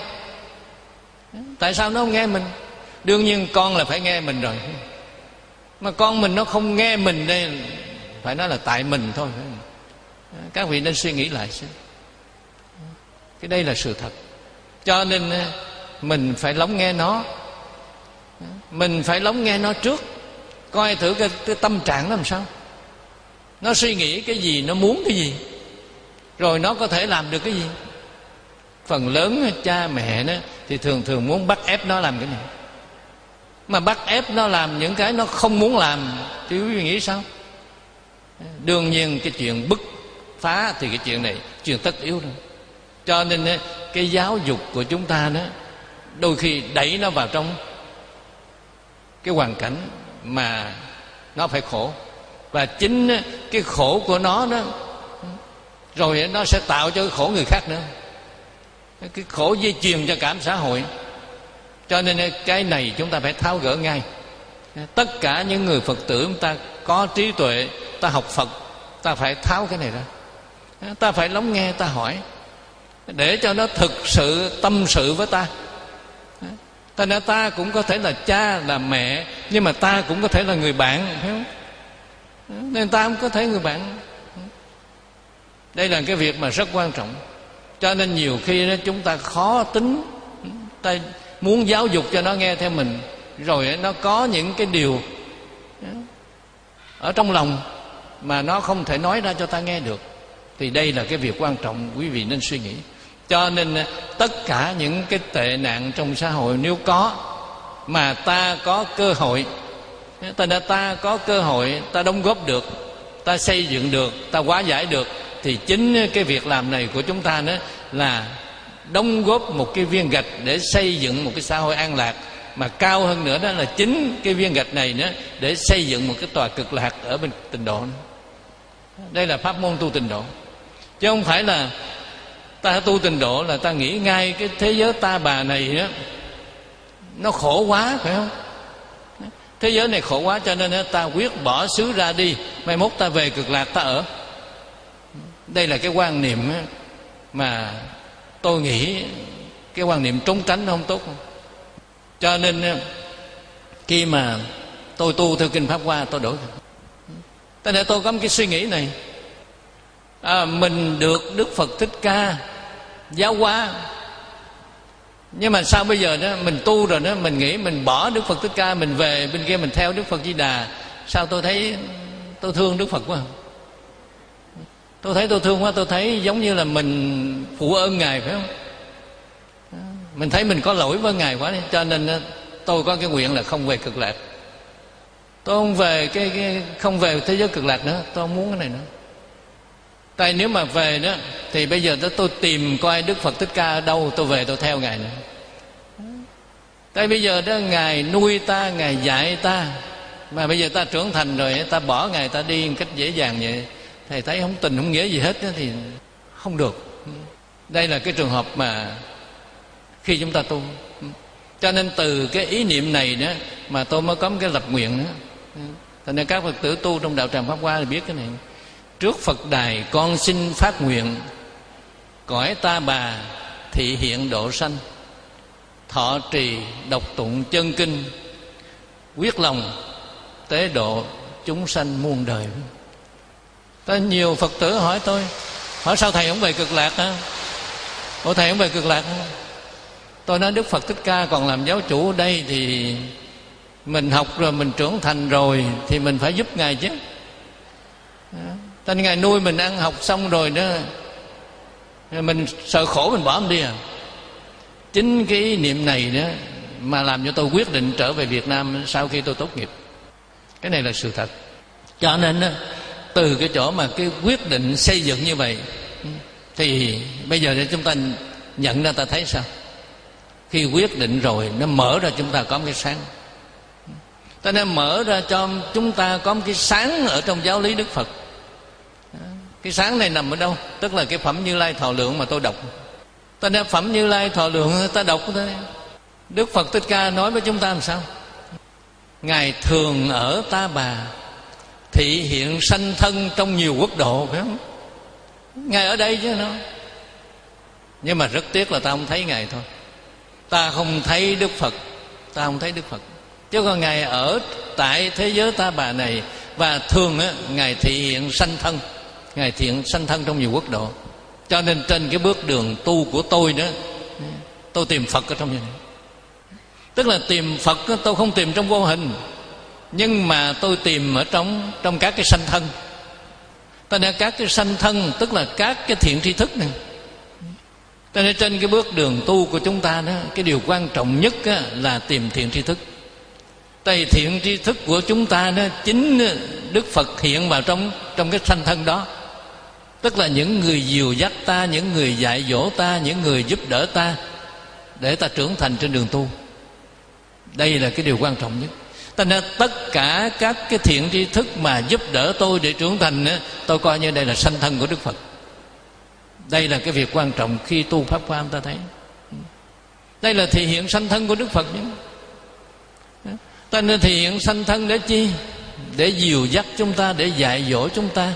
tại sao nó không nghe mình. Đương nhiên con là phải nghe mình rồi, mà con mình nó không nghe mình đây, phải nói là tại mình thôi. Các vị nên suy nghĩ lại xem, cái đây là sự thật. Cho nên mình phải lắng nghe nó, mình phải lắng nghe nó trước, coi thử cái, cái tâm trạng nó làm sao, nó suy nghĩ cái gì, nó muốn cái gì, rồi nó có thể làm được cái gì. Phần lớn cha mẹ đó thì thường thường muốn bắt ép nó làm cái này, mà bắt ép nó làm những cái nó không muốn làm thì quý vị nghĩ sao? Đương nhiên cái chuyện bứt phá thì cái chuyện này chuyện tất yếu rồi. Cho nên cái giáo dục của chúng ta đó đôi khi đẩy nó vào trong cái hoàn cảnh mà nó phải khổ, và chính cái khổ của nó đó rồi nó sẽ tạo cho cái khổ người khác nữa, cái khổ dây chuyền cho cả xã hội. Cho nên cái này chúng ta phải tháo gỡ ngay. Tất cả những người Phật tử chúng ta có trí tuệ, ta học Phật, ta phải tháo cái này ra, ta phải lắng nghe, ta hỏi để cho nó thực sự tâm sự với ta. Thành ra ta cũng có thể là cha, là mẹ, nhưng mà ta cũng có thể là người bạn, phải không? Nên ta cũng có thể người bạn. Đây là cái việc mà rất quan trọng. Cho nên nhiều khi đó, chúng ta khó tính, ta muốn giáo dục cho nó nghe theo mình, rồi nó có những cái điều ở trong lòng mà nó không thể nói ra cho ta nghe được. Thì đây là cái việc quan trọng, quý vị nên suy nghĩ. Cho nên tất cả những cái tệ nạn trong xã hội nếu có mà ta có cơ hội, ta đã ta có cơ hội, ta đóng góp được, ta xây dựng được, ta hóa giải được, thì chính cái việc làm này của chúng ta nữa là đóng góp một cái viên gạch để xây dựng một cái xã hội an lạc. Mà cao hơn nữa đó là chính cái viên gạch này nữa để xây dựng một cái tòa cực lạc ở bên Tịnh Độ. Đây là pháp môn tu Tịnh Độ, chứ không phải là ta tu Tịnh Độ là ta nghĩ ngay cái thế giới ta bà này đó nó khổ quá, phải không? Thế giới này khổ quá cho nên ta quyết bỏ xứ ra đi, mai mốt ta về cực lạc ta ở. Đây là cái quan niệm mà tôi nghĩ cái quan niệm trốn tránh nó không tốt. Cho nên khi mà tôi tu theo Kinh Pháp Hoa tôi đổi. Tại nên tôi có một cái suy nghĩ này, à, mình được Đức Phật Thích Ca giáo hóa, nhưng mà sao bây giờ đó mình tu rồi đó, mình nghĩ mình bỏ Đức Phật Thích Ca, mình về bên kia mình theo Đức Phật Di Đà. Sao tôi thấy tôi thương Đức Phật quá, tôi thấy tôi thương quá, tôi thấy giống như là mình phụ ơn Ngài, phải không? Mình thấy mình có lỗi với Ngài quá, cho nên tôi có cái nguyện là không về cực lạc. Tôi không về cái, cái không về thế giới cực lạc nữa, tôi không muốn cái này nữa. Tại nếu mà về đó thì bây giờ tôi tìm coi Đức Phật Thích Ca ở đâu, tôi về tôi theo Ngài nữa. Tại bây giờ đó Ngài nuôi ta, Ngài dạy ta, mà bây giờ ta trưởng thành rồi, ta bỏ Ngài ta đi một cách dễ dàng vậy, thầy thấy không tình không nghĩa gì hết đó, thì không được. Đây là cái trường hợp mà khi chúng ta tu. Cho nên từ cái ý niệm này đó mà tôi mới có một cái lập nguyện đó, Thành nên các Phật tử tu trong đạo Tràng Pháp Hoa thì biết cái này. Trước Phật đài con xin phát nguyện, cõi ta bà thị hiện độ sanh, thọ trì đọc tụng chân kinh, quyết lòng tế độ chúng sanh muôn đời. Có nhiều Phật tử hỏi tôi, hỏi sao thầy không về Cực Lạc hả? Ủa thầy không về Cực Lạc hả? Tôi nói Đức Phật Thích Ca còn làm giáo chủ ở đây thì mình học rồi, mình trưởng thành rồi thì mình phải giúp Ngài chứ. Nên Ngài nuôi mình ăn học xong rồi nữa, mình sợ khổ mình bỏ mình đi à. Chính cái ý niệm này đó mà làm cho tôi quyết định trở về Việt Nam sau khi tôi tốt nghiệp. Cái này là sự thật. Cho nên đó, từ cái chỗ mà cái quyết định xây dựng như vậy thì bây giờ để chúng ta nhận ra, ta thấy sao? Khi quyết định rồi nó mở ra chúng ta có một cái sáng. Ta nên mở ra cho chúng ta có một cái sáng ở trong giáo lý Đức Phật. Cái sáng này nằm ở đâu? Tức là cái phẩm Như Lai Thọ Lượng mà tôi đọc. Ta nên phẩm Như Lai Thọ Lượng ta đọc thôi. Đức Phật Thích Ca nói với chúng ta làm sao? Ngài thường ở Ta Bà, thị hiện sanh thân trong nhiều quốc độ, phải không? Ngài ở đây chứ nó. Nhưng mà rất tiếc là ta không thấy Ngài thôi. Ta không thấy Đức Phật, ta không thấy Đức Phật. Chứ còn Ngài ở tại thế giới Ta Bà này, và thường á, Ngài thị hiện sanh thân, Ngài thị hiện sanh thân trong nhiều quốc độ. Cho nên trên cái bước đường tu của tôi đó, tôi tìm Phật ở trong như này. Tức là tìm Phật tôi không tìm trong vô hình, nhưng mà tôi tìm ở trong trong các cái sanh thân. Cho nên các cái sanh thân tức là các cái thiện tri thức này. Cho nên trên cái bước đường tu của chúng ta đó, cái điều quan trọng nhất á, là tìm thiện tri thức. Tại thiện tri thức của chúng ta đó, chính Đức Phật hiện vào trong trong cái sanh thân đó. Tức là những người dìu dắt ta, những người dạy dỗ ta, những người giúp đỡ ta để ta trưởng thành trên đường tu. Đây là cái điều quan trọng nhất. Cho nên tất cả các cái thiện tri thức mà giúp đỡ tôi để trưởng thành á, tôi coi như đây là sanh thân của Đức Phật. Đây là cái việc quan trọng khi tu Pháp Hoa ta thấy. Đây là thể hiện sanh thân của Đức Phật nhé. Ta nên thể hiện sanh thân để chi? Để dìu dắt chúng ta, để dạy dỗ chúng ta,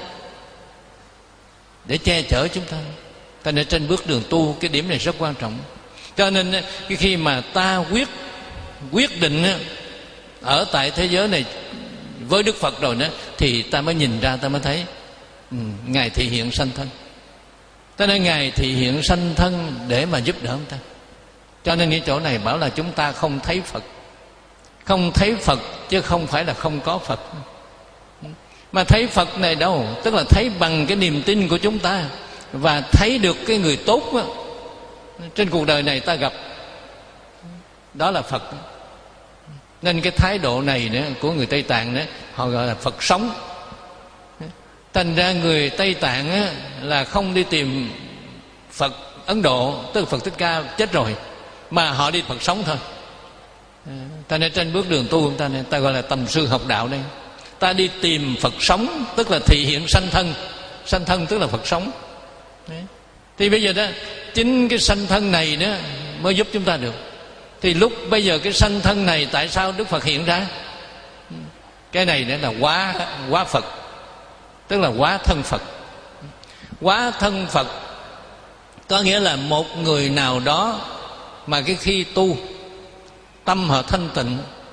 để che chở chúng ta. Ta nên trên bước đường tu cái điểm này rất quan trọng. Cho nên cái khi mà ta quyết quyết định ở tại thế giới này với Đức Phật rồi đó, thì ta mới nhìn ra, ta mới thấy ừ, Ngài thể hiện sanh thân. Cho nên Ngài thể hiện sanh thân để mà giúp đỡ chúng ta. Cho nên cái chỗ này bảo là chúng ta không thấy Phật. Không thấy Phật chứ không phải là không có Phật. Mà thấy Phật này đâu, tức là thấy bằng cái niềm tin của chúng ta, và thấy được cái người tốt đó, trên cuộc đời này ta gặp. Đó là Phật. Nên cái thái độ này nữa, của người Tây Tạng đó, họ gọi là Phật sống. Thành ra người Tây Tạng á, là không đi tìm Phật Ấn Độ, tức là Phật Thích Ca chết rồi, mà họ đi Phật sống thôi. Ta nên trên bước đường tu của ta này, ta gọi là tầm sư học đạo đây. Ta đi tìm Phật sống, tức là thị hiện sanh thân. Sanh thân tức là Phật sống. Đấy. Thì bây giờ đó, chính cái sanh thân này đó mới giúp chúng ta được. Thì lúc bây giờ cái sanh thân này tại sao Đức Phật hiện ra? Cái này nữa là quá quá Phật, tức là quá thân Phật. Quá thân Phật có nghĩa là một người nào đó mà cái khi tu tâm họ thanh tịnh,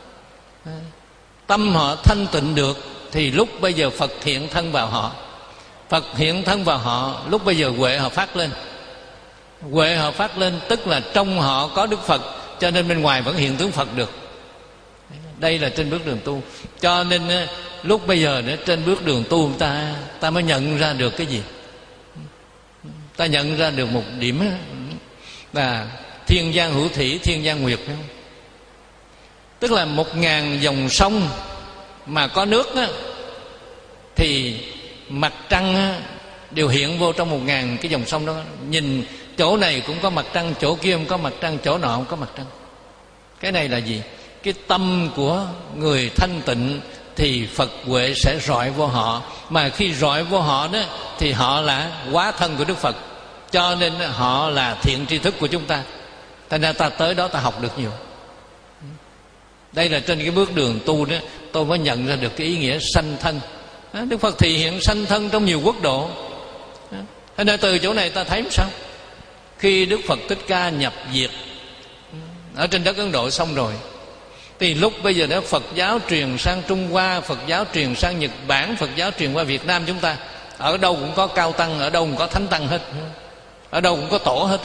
tâm họ thanh tịnh được, thì lúc bây giờ Phật hiện thân vào họ. Phật hiện thân vào họ, lúc bây giờ huệ họ phát lên. Huệ họ phát lên tức là trong họ có Đức Phật, cho nên bên ngoài vẫn hiện tướng Phật được. Đây là trên bước đường tu. Cho nên lúc bây giờ nữa, trên bước đường tu ta ta mới nhận ra được cái gì? Ta nhận ra được một điểm là thiên giang hữu thủy, thiên giang nguyệt, phải không? Tức là một ngàn dòng sông mà có nước á, thì mặt trăng á, đều hiện vô trong một ngàn cái dòng sông đó. Nhìn chỗ này cũng có mặt trăng, chỗ kia cũng có mặt trăng, chỗ nọ cũng có mặt trăng. Cái này là gì? Cái tâm của người thanh tịnh thì Phật huệ sẽ rọi vô họ. Mà khi rọi vô họ đó, thì họ là hóa thân của Đức Phật, cho nên họ là thiện tri thức của chúng ta. Thành ra ta tới đó ta học được nhiều. Đây là trên cái bước đường tu đó tôi mới nhận ra được cái ý nghĩa sanh thân. Đức Phật thị hiện sanh thân trong nhiều quốc độ. Thế nên từ chỗ này ta thấy sao? Khi Đức Phật Thích Ca nhập diệt ở trên đất Ấn Độ xong rồi, thì lúc bây giờ đó Phật giáo truyền sang Trung Hoa, Phật giáo truyền sang Nhật Bản, Phật giáo truyền qua Việt Nam chúng ta. Ở đâu cũng có cao tăng, ở đâu cũng có thánh tăng hết, ở đâu cũng có tổ hết.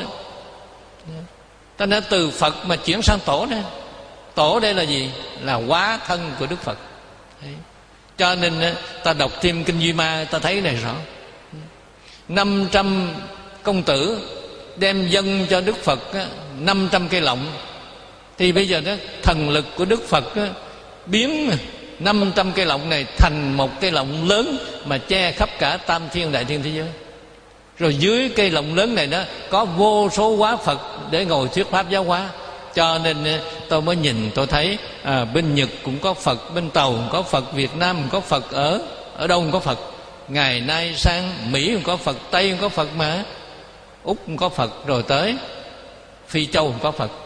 Ta nói từ Phật mà chuyển sang tổ đó. Tổ đây là gì? Là hóa thân của Đức Phật. Đấy. Cho nên ta đọc thêm Kinh Duy Ma, ta thấy cái này rõ. Năm trăm công tử đem dâng cho Đức Phật năm trăm cây lọng, thì bây giờ đó thần lực của Đức Phật đó, biến năm trăm cây lọng này thành một cây lọng lớn mà che khắp cả tam thiên đại thiên thế giới. Rồi dưới cây lọng lớn này đó có vô số hóa Phật để ngồi thuyết pháp giáo hóa. Cho nên tôi mới nhìn tôi thấy à, bên Nhật cũng có Phật, bên Tàu cũng có Phật, Việt Nam cũng có Phật, ở ở đâu cũng có Phật. Ngày nay sang Mỹ cũng có Phật, Tây cũng có Phật, mà Úc cũng có Phật, rồi tới Phi Châu cũng có Phật.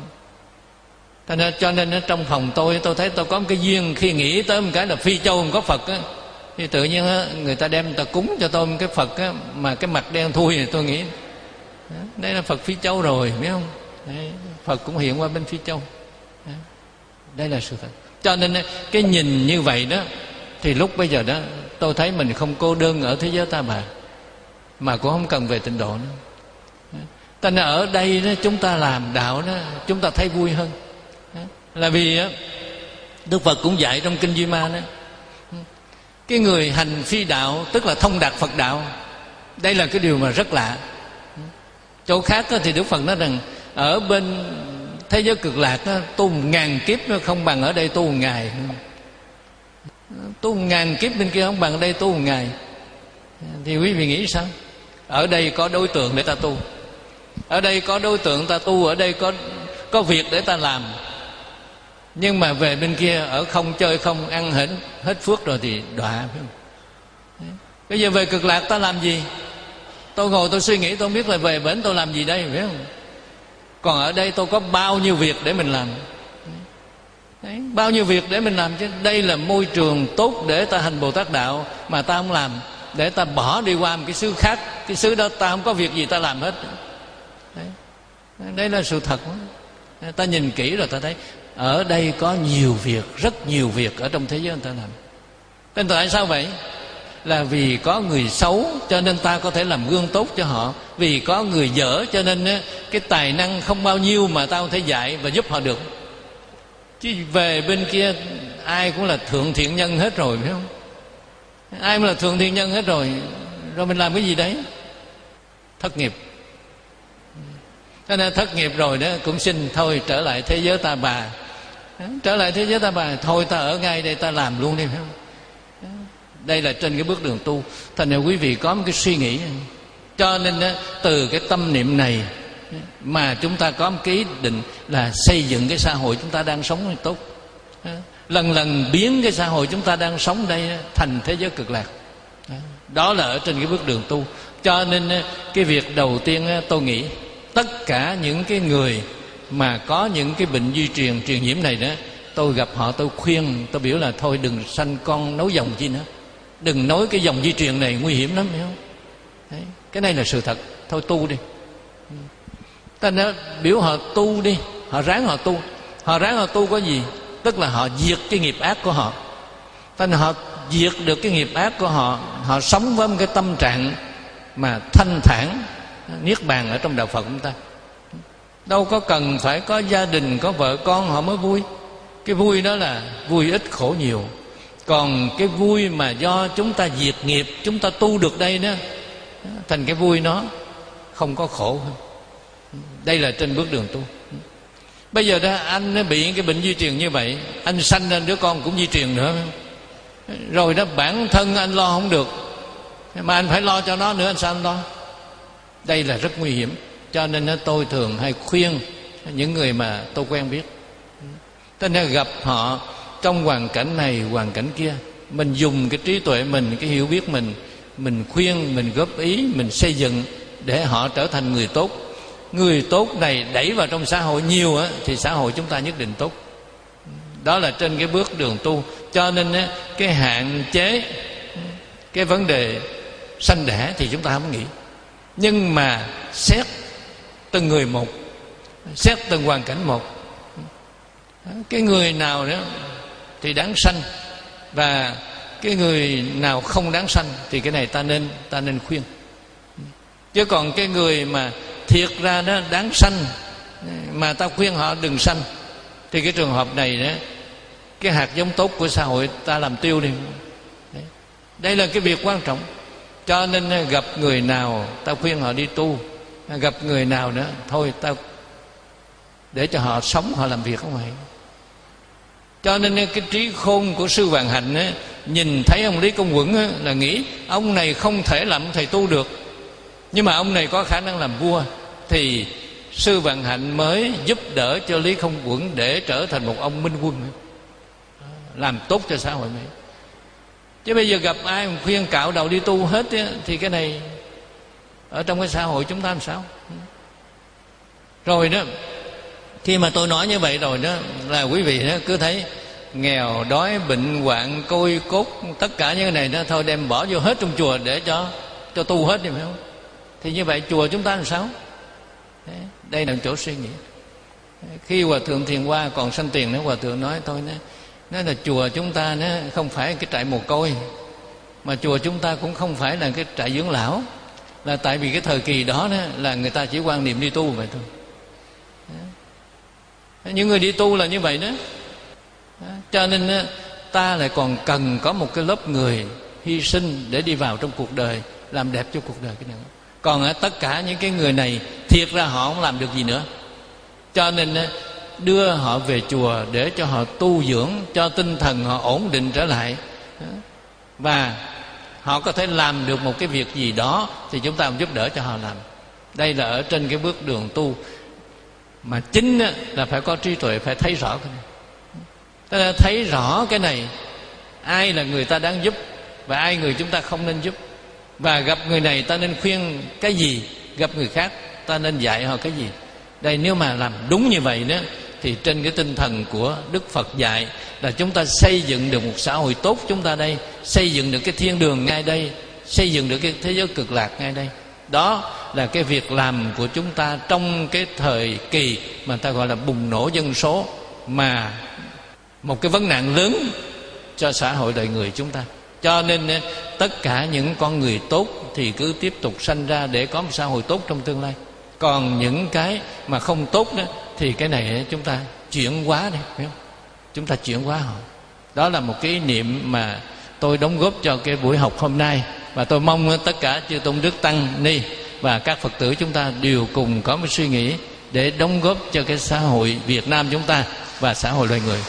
Cho nên, cho nên trong phòng tôi tôi thấy tôi có một cái duyên, khi nghĩ tới một cái là Phi Châu cũng có Phật á, thì tự nhiên á, người ta đem người ta cúng cho tôi một cái Phật á, mà cái mặt đen thui này, tôi nghĩ đây là Phật Phi Châu rồi, biết không? Đấy, Phật cũng hiện qua bên Phi Châu. Đấy, đây là sự thật. Cho nên cái nhìn như vậy đó, thì lúc bây giờ đó tôi thấy mình không cô đơn ở thế giới ta bà, mà cũng không cần về tịnh độ nữa. Cho nên ở đây đó, chúng ta làm đạo đó, chúng ta thấy vui hơn. Là vì đó, Đức Phật cũng dạy trong Kinh Duy Ma đó, cái người hành phi đạo tức là thông đạt Phật đạo. Đây là cái điều mà rất lạ. Chỗ khác đó, thì Đức Phật nói rằng ở bên thế giới cực lạc đó, tu một ngàn kiếp nó không bằng ở đây tu một ngày. Tu một ngàn kiếp bên kia không bằng ở đây tu một ngày. Thì quý vị nghĩ sao? Ở đây có đối tượng để ta tu, ở đây có đối tượng ta tu, ở đây có có việc để ta làm. Nhưng mà về bên kia ở không chơi không, ăn hết hết phước rồi thì đọa, phải không? Bây giờ về cực lạc ta làm gì? Tôi ngồi tôi suy nghĩ, tôi biết là về bển tôi làm gì đây, phải không? Còn ở đây tôi có bao nhiêu việc để mình làm. Đấy, bao nhiêu việc để mình làm chứ. Đây là môi trường tốt để ta hành Bồ Tát đạo, mà ta không làm, để ta bỏ đi qua một cái xứ khác. Cái xứ đó ta không có việc gì ta làm hết. Đấy, đây là sự thật. Ta nhìn kỹ rồi ta thấy ở đây có nhiều việc, rất nhiều việc ở trong thế giới người ta làm. Nên tại sao vậy? Là vì có người xấu cho nên ta có thể làm gương tốt cho họ. Vì có người dở cho nên cái tài năng không bao nhiêu mà ta có thể dạy và giúp họ được. Chứ về bên kia ai cũng là thượng thiện nhân hết rồi, phải không? Ai cũng là thượng thiện nhân hết rồi, rồi mình làm cái gì đấy? Thất nghiệp. Cho nên thất nghiệp rồi đó cũng xin thôi trở lại thế giới ta bà. Trở lại thế giới ta bà, thôi ta ở ngay đây ta làm luôn đi, phải không? Đây là trên cái bước đường tu. Thành ra quý vị có một cái suy nghĩ. Cho nên từ cái tâm niệm này mà chúng ta có một cái ý định là xây dựng cái xã hội chúng ta đang sống tốt, lần lần biến cái xã hội chúng ta đang sống đây thành thế giới cực lạc. Đó là ở trên cái bước đường tu. Cho nên cái việc đầu tiên tôi nghĩ tất cả những cái người mà có những cái bệnh di truyền, truyền nhiễm này đó, tôi gặp họ tôi khuyên, tôi biểu là thôi đừng sanh con nối dòng chi nữa, đừng nối cái dòng di truyền này, nguy hiểm lắm, hiểu không? Đấy, cái này là sự thật. Thôi tu đi. Ta nói biểu họ tu đi, họ ráng họ tu. Họ ráng họ tu có gì? Tức là họ diệt cái nghiệp ác của họ. Ta nói họ diệt được cái nghiệp ác của họ, họ sống với một cái tâm trạng mà thanh thản, niết bàn ở trong đạo Phật chúng ta. Đâu có cần phải có gia đình, có vợ con họ mới vui. Cái vui đó là vui ít khổ nhiều. Còn cái vui mà do chúng ta diệt nghiệp, chúng ta tu được đây đó, thành cái vui nó không có khổ hơn. Đây là trên bước đường tu. Bây giờ đó anh bị cái bệnh di truyền như vậy, anh sanh ra đứa con cũng di truyền nữa, rồi đó bản thân anh lo không được, mà anh phải lo cho nó nữa, anh sao anh lo? Đây là rất nguy hiểm. Cho nên tôi thường hay khuyên những người mà tôi quen biết, cho nên gặp họ trong hoàn cảnh này, hoàn cảnh kia, mình dùng cái trí tuệ mình, cái hiểu biết mình, mình khuyên, mình góp ý, mình xây dựng để họ trở thành người tốt. Người tốt này đẩy vào trong xã hội nhiều á, thì xã hội chúng ta nhất định tốt. Đó là trên cái bước đường tu. Cho nên cái hạn chế cái vấn đề sanh đẻ thì chúng ta không nghĩ, nhưng mà xét từng người một, xét từng hoàn cảnh một. Cái người nào đó thì đáng sanh, và cái người nào không đáng sanh thì cái này ta nên ta nên khuyên. Chứ còn cái người mà thiệt ra đó đáng sanh mà ta khuyên họ đừng sanh, thì cái trường hợp này đó, cái hạt giống tốt của xã hội ta làm tiêu đi. Đây là cái việc quan trọng. Cho nên gặp người nào ta khuyên họ đi tu, gặp người nào nữa thôi ta để cho họ sống, họ làm việc không vậy. Cho nên cái trí khôn của sư Vạn Hạnh ấy, nhìn thấy ông Lý Công Uẩn ấy, là nghĩ ông này không thể làm thầy tu được, nhưng mà ông này có khả năng làm vua, thì sư Vạn Hạnh mới giúp đỡ cho Lý Công Uẩn để trở thành một ông minh quân, làm tốt cho xã hội này. Chứ bây giờ gặp ai mà khuyên cạo đầu đi tu hết ấy, thì cái này ở trong cái xã hội chúng ta làm sao? Rồi đó, khi mà tôi nói như vậy rồi đó, là quý vị đó cứ thấy nghèo, đói, bệnh, hoạn, côi cốt, tất cả những cái này đó thôi đem bỏ vô hết trong chùa để cho cho tu hết đi, phải không? Thì như vậy chùa chúng ta làm sao? Đấy, đây là chỗ suy nghĩ. Khi Hòa Thượng Thiền Hoa còn sanh tiền đó, Hòa Thượng nói thôi, nói, nói là chùa chúng ta nó không phải cái trại mồ côi, mà chùa chúng ta cũng không phải là cái trại dưỡng lão, là tại vì cái thời kỳ đó, đó là người ta chỉ quan niệm đi tu vậy thôi. Những người đi tu là như vậy đó. Cho nên ta lại còn cần có một cái lớp người hy sinh để đi vào trong cuộc đời, làm đẹp cho cuộc đời cái này. Còn tất cả những cái người này thiệt ra họ không làm được gì nữa. Cho nên đưa họ về chùa để cho họ tu dưỡng, cho tinh thần họ ổn định trở lại, và họ có thể làm được một cái việc gì đó thì chúng ta giúp đỡ cho họ làm. Đây là ở trên cái bước đường tu. Mà chính là phải có trí tuệ, phải thấy rõ cái này. Tức là thấy rõ cái này, ai là người ta đáng giúp và ai người chúng ta không nên giúp. Và gặp người này ta nên khuyên cái gì, gặp người khác ta nên dạy họ cái gì. Đây, nếu mà làm đúng như vậy đó, thì trên cái tinh thần của Đức Phật dạy là chúng ta xây dựng được một xã hội tốt chúng ta đây, xây dựng được cái thiên đường ngay đây, xây dựng được cái thế giới cực lạc ngay đây. Đó là cái việc làm của chúng ta trong cái thời kỳ mà ta gọi là bùng nổ dân số, mà một cái vấn nạn lớn cho xã hội đời người chúng ta. Cho nên tất cả những con người tốt thì cứ tiếp tục sanh ra để có một xã hội tốt trong tương lai. Còn những cái mà không tốt đó thì cái này chúng ta chuyển hóa đi, phải không? Chúng ta chuyển hóa họ. Đó là một cái ý niệm mà tôi đóng góp cho cái buổi học hôm nay. Và tôi mong tất cả chư tôn đức tăng ni và các Phật tử chúng ta đều cùng có một suy nghĩ để đóng góp cho cái xã hội Việt Nam chúng ta và xã hội loài người.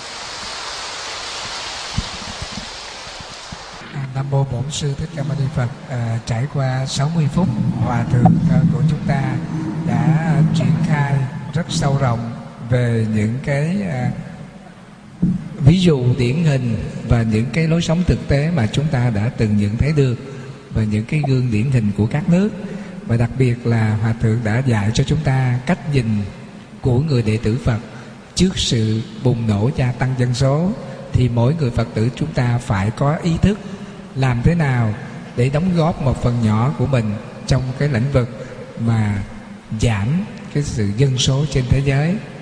Nam mô Bổn Sư Thích Ca Mâu Ni Phật. À, trải qua sáu mươi phút, Hòa Thượng của chúng ta đã triển khai rất sâu rộng về những cái à, ví dụ điển hình và những cái lối sống thực tế mà chúng ta đã từng nhận thấy được, và những cái gương điển hình của các nước. Và đặc biệt là Hòa Thượng đã dạy cho chúng ta cách nhìn của người đệ tử Phật trước sự bùng nổ gia tăng dân số. Thì mỗi người Phật tử chúng ta phải có ý thức làm thế nào để đóng góp một phần nhỏ của mình trong cái lĩnh vực mà giảm cái sự dân số trên thế giới.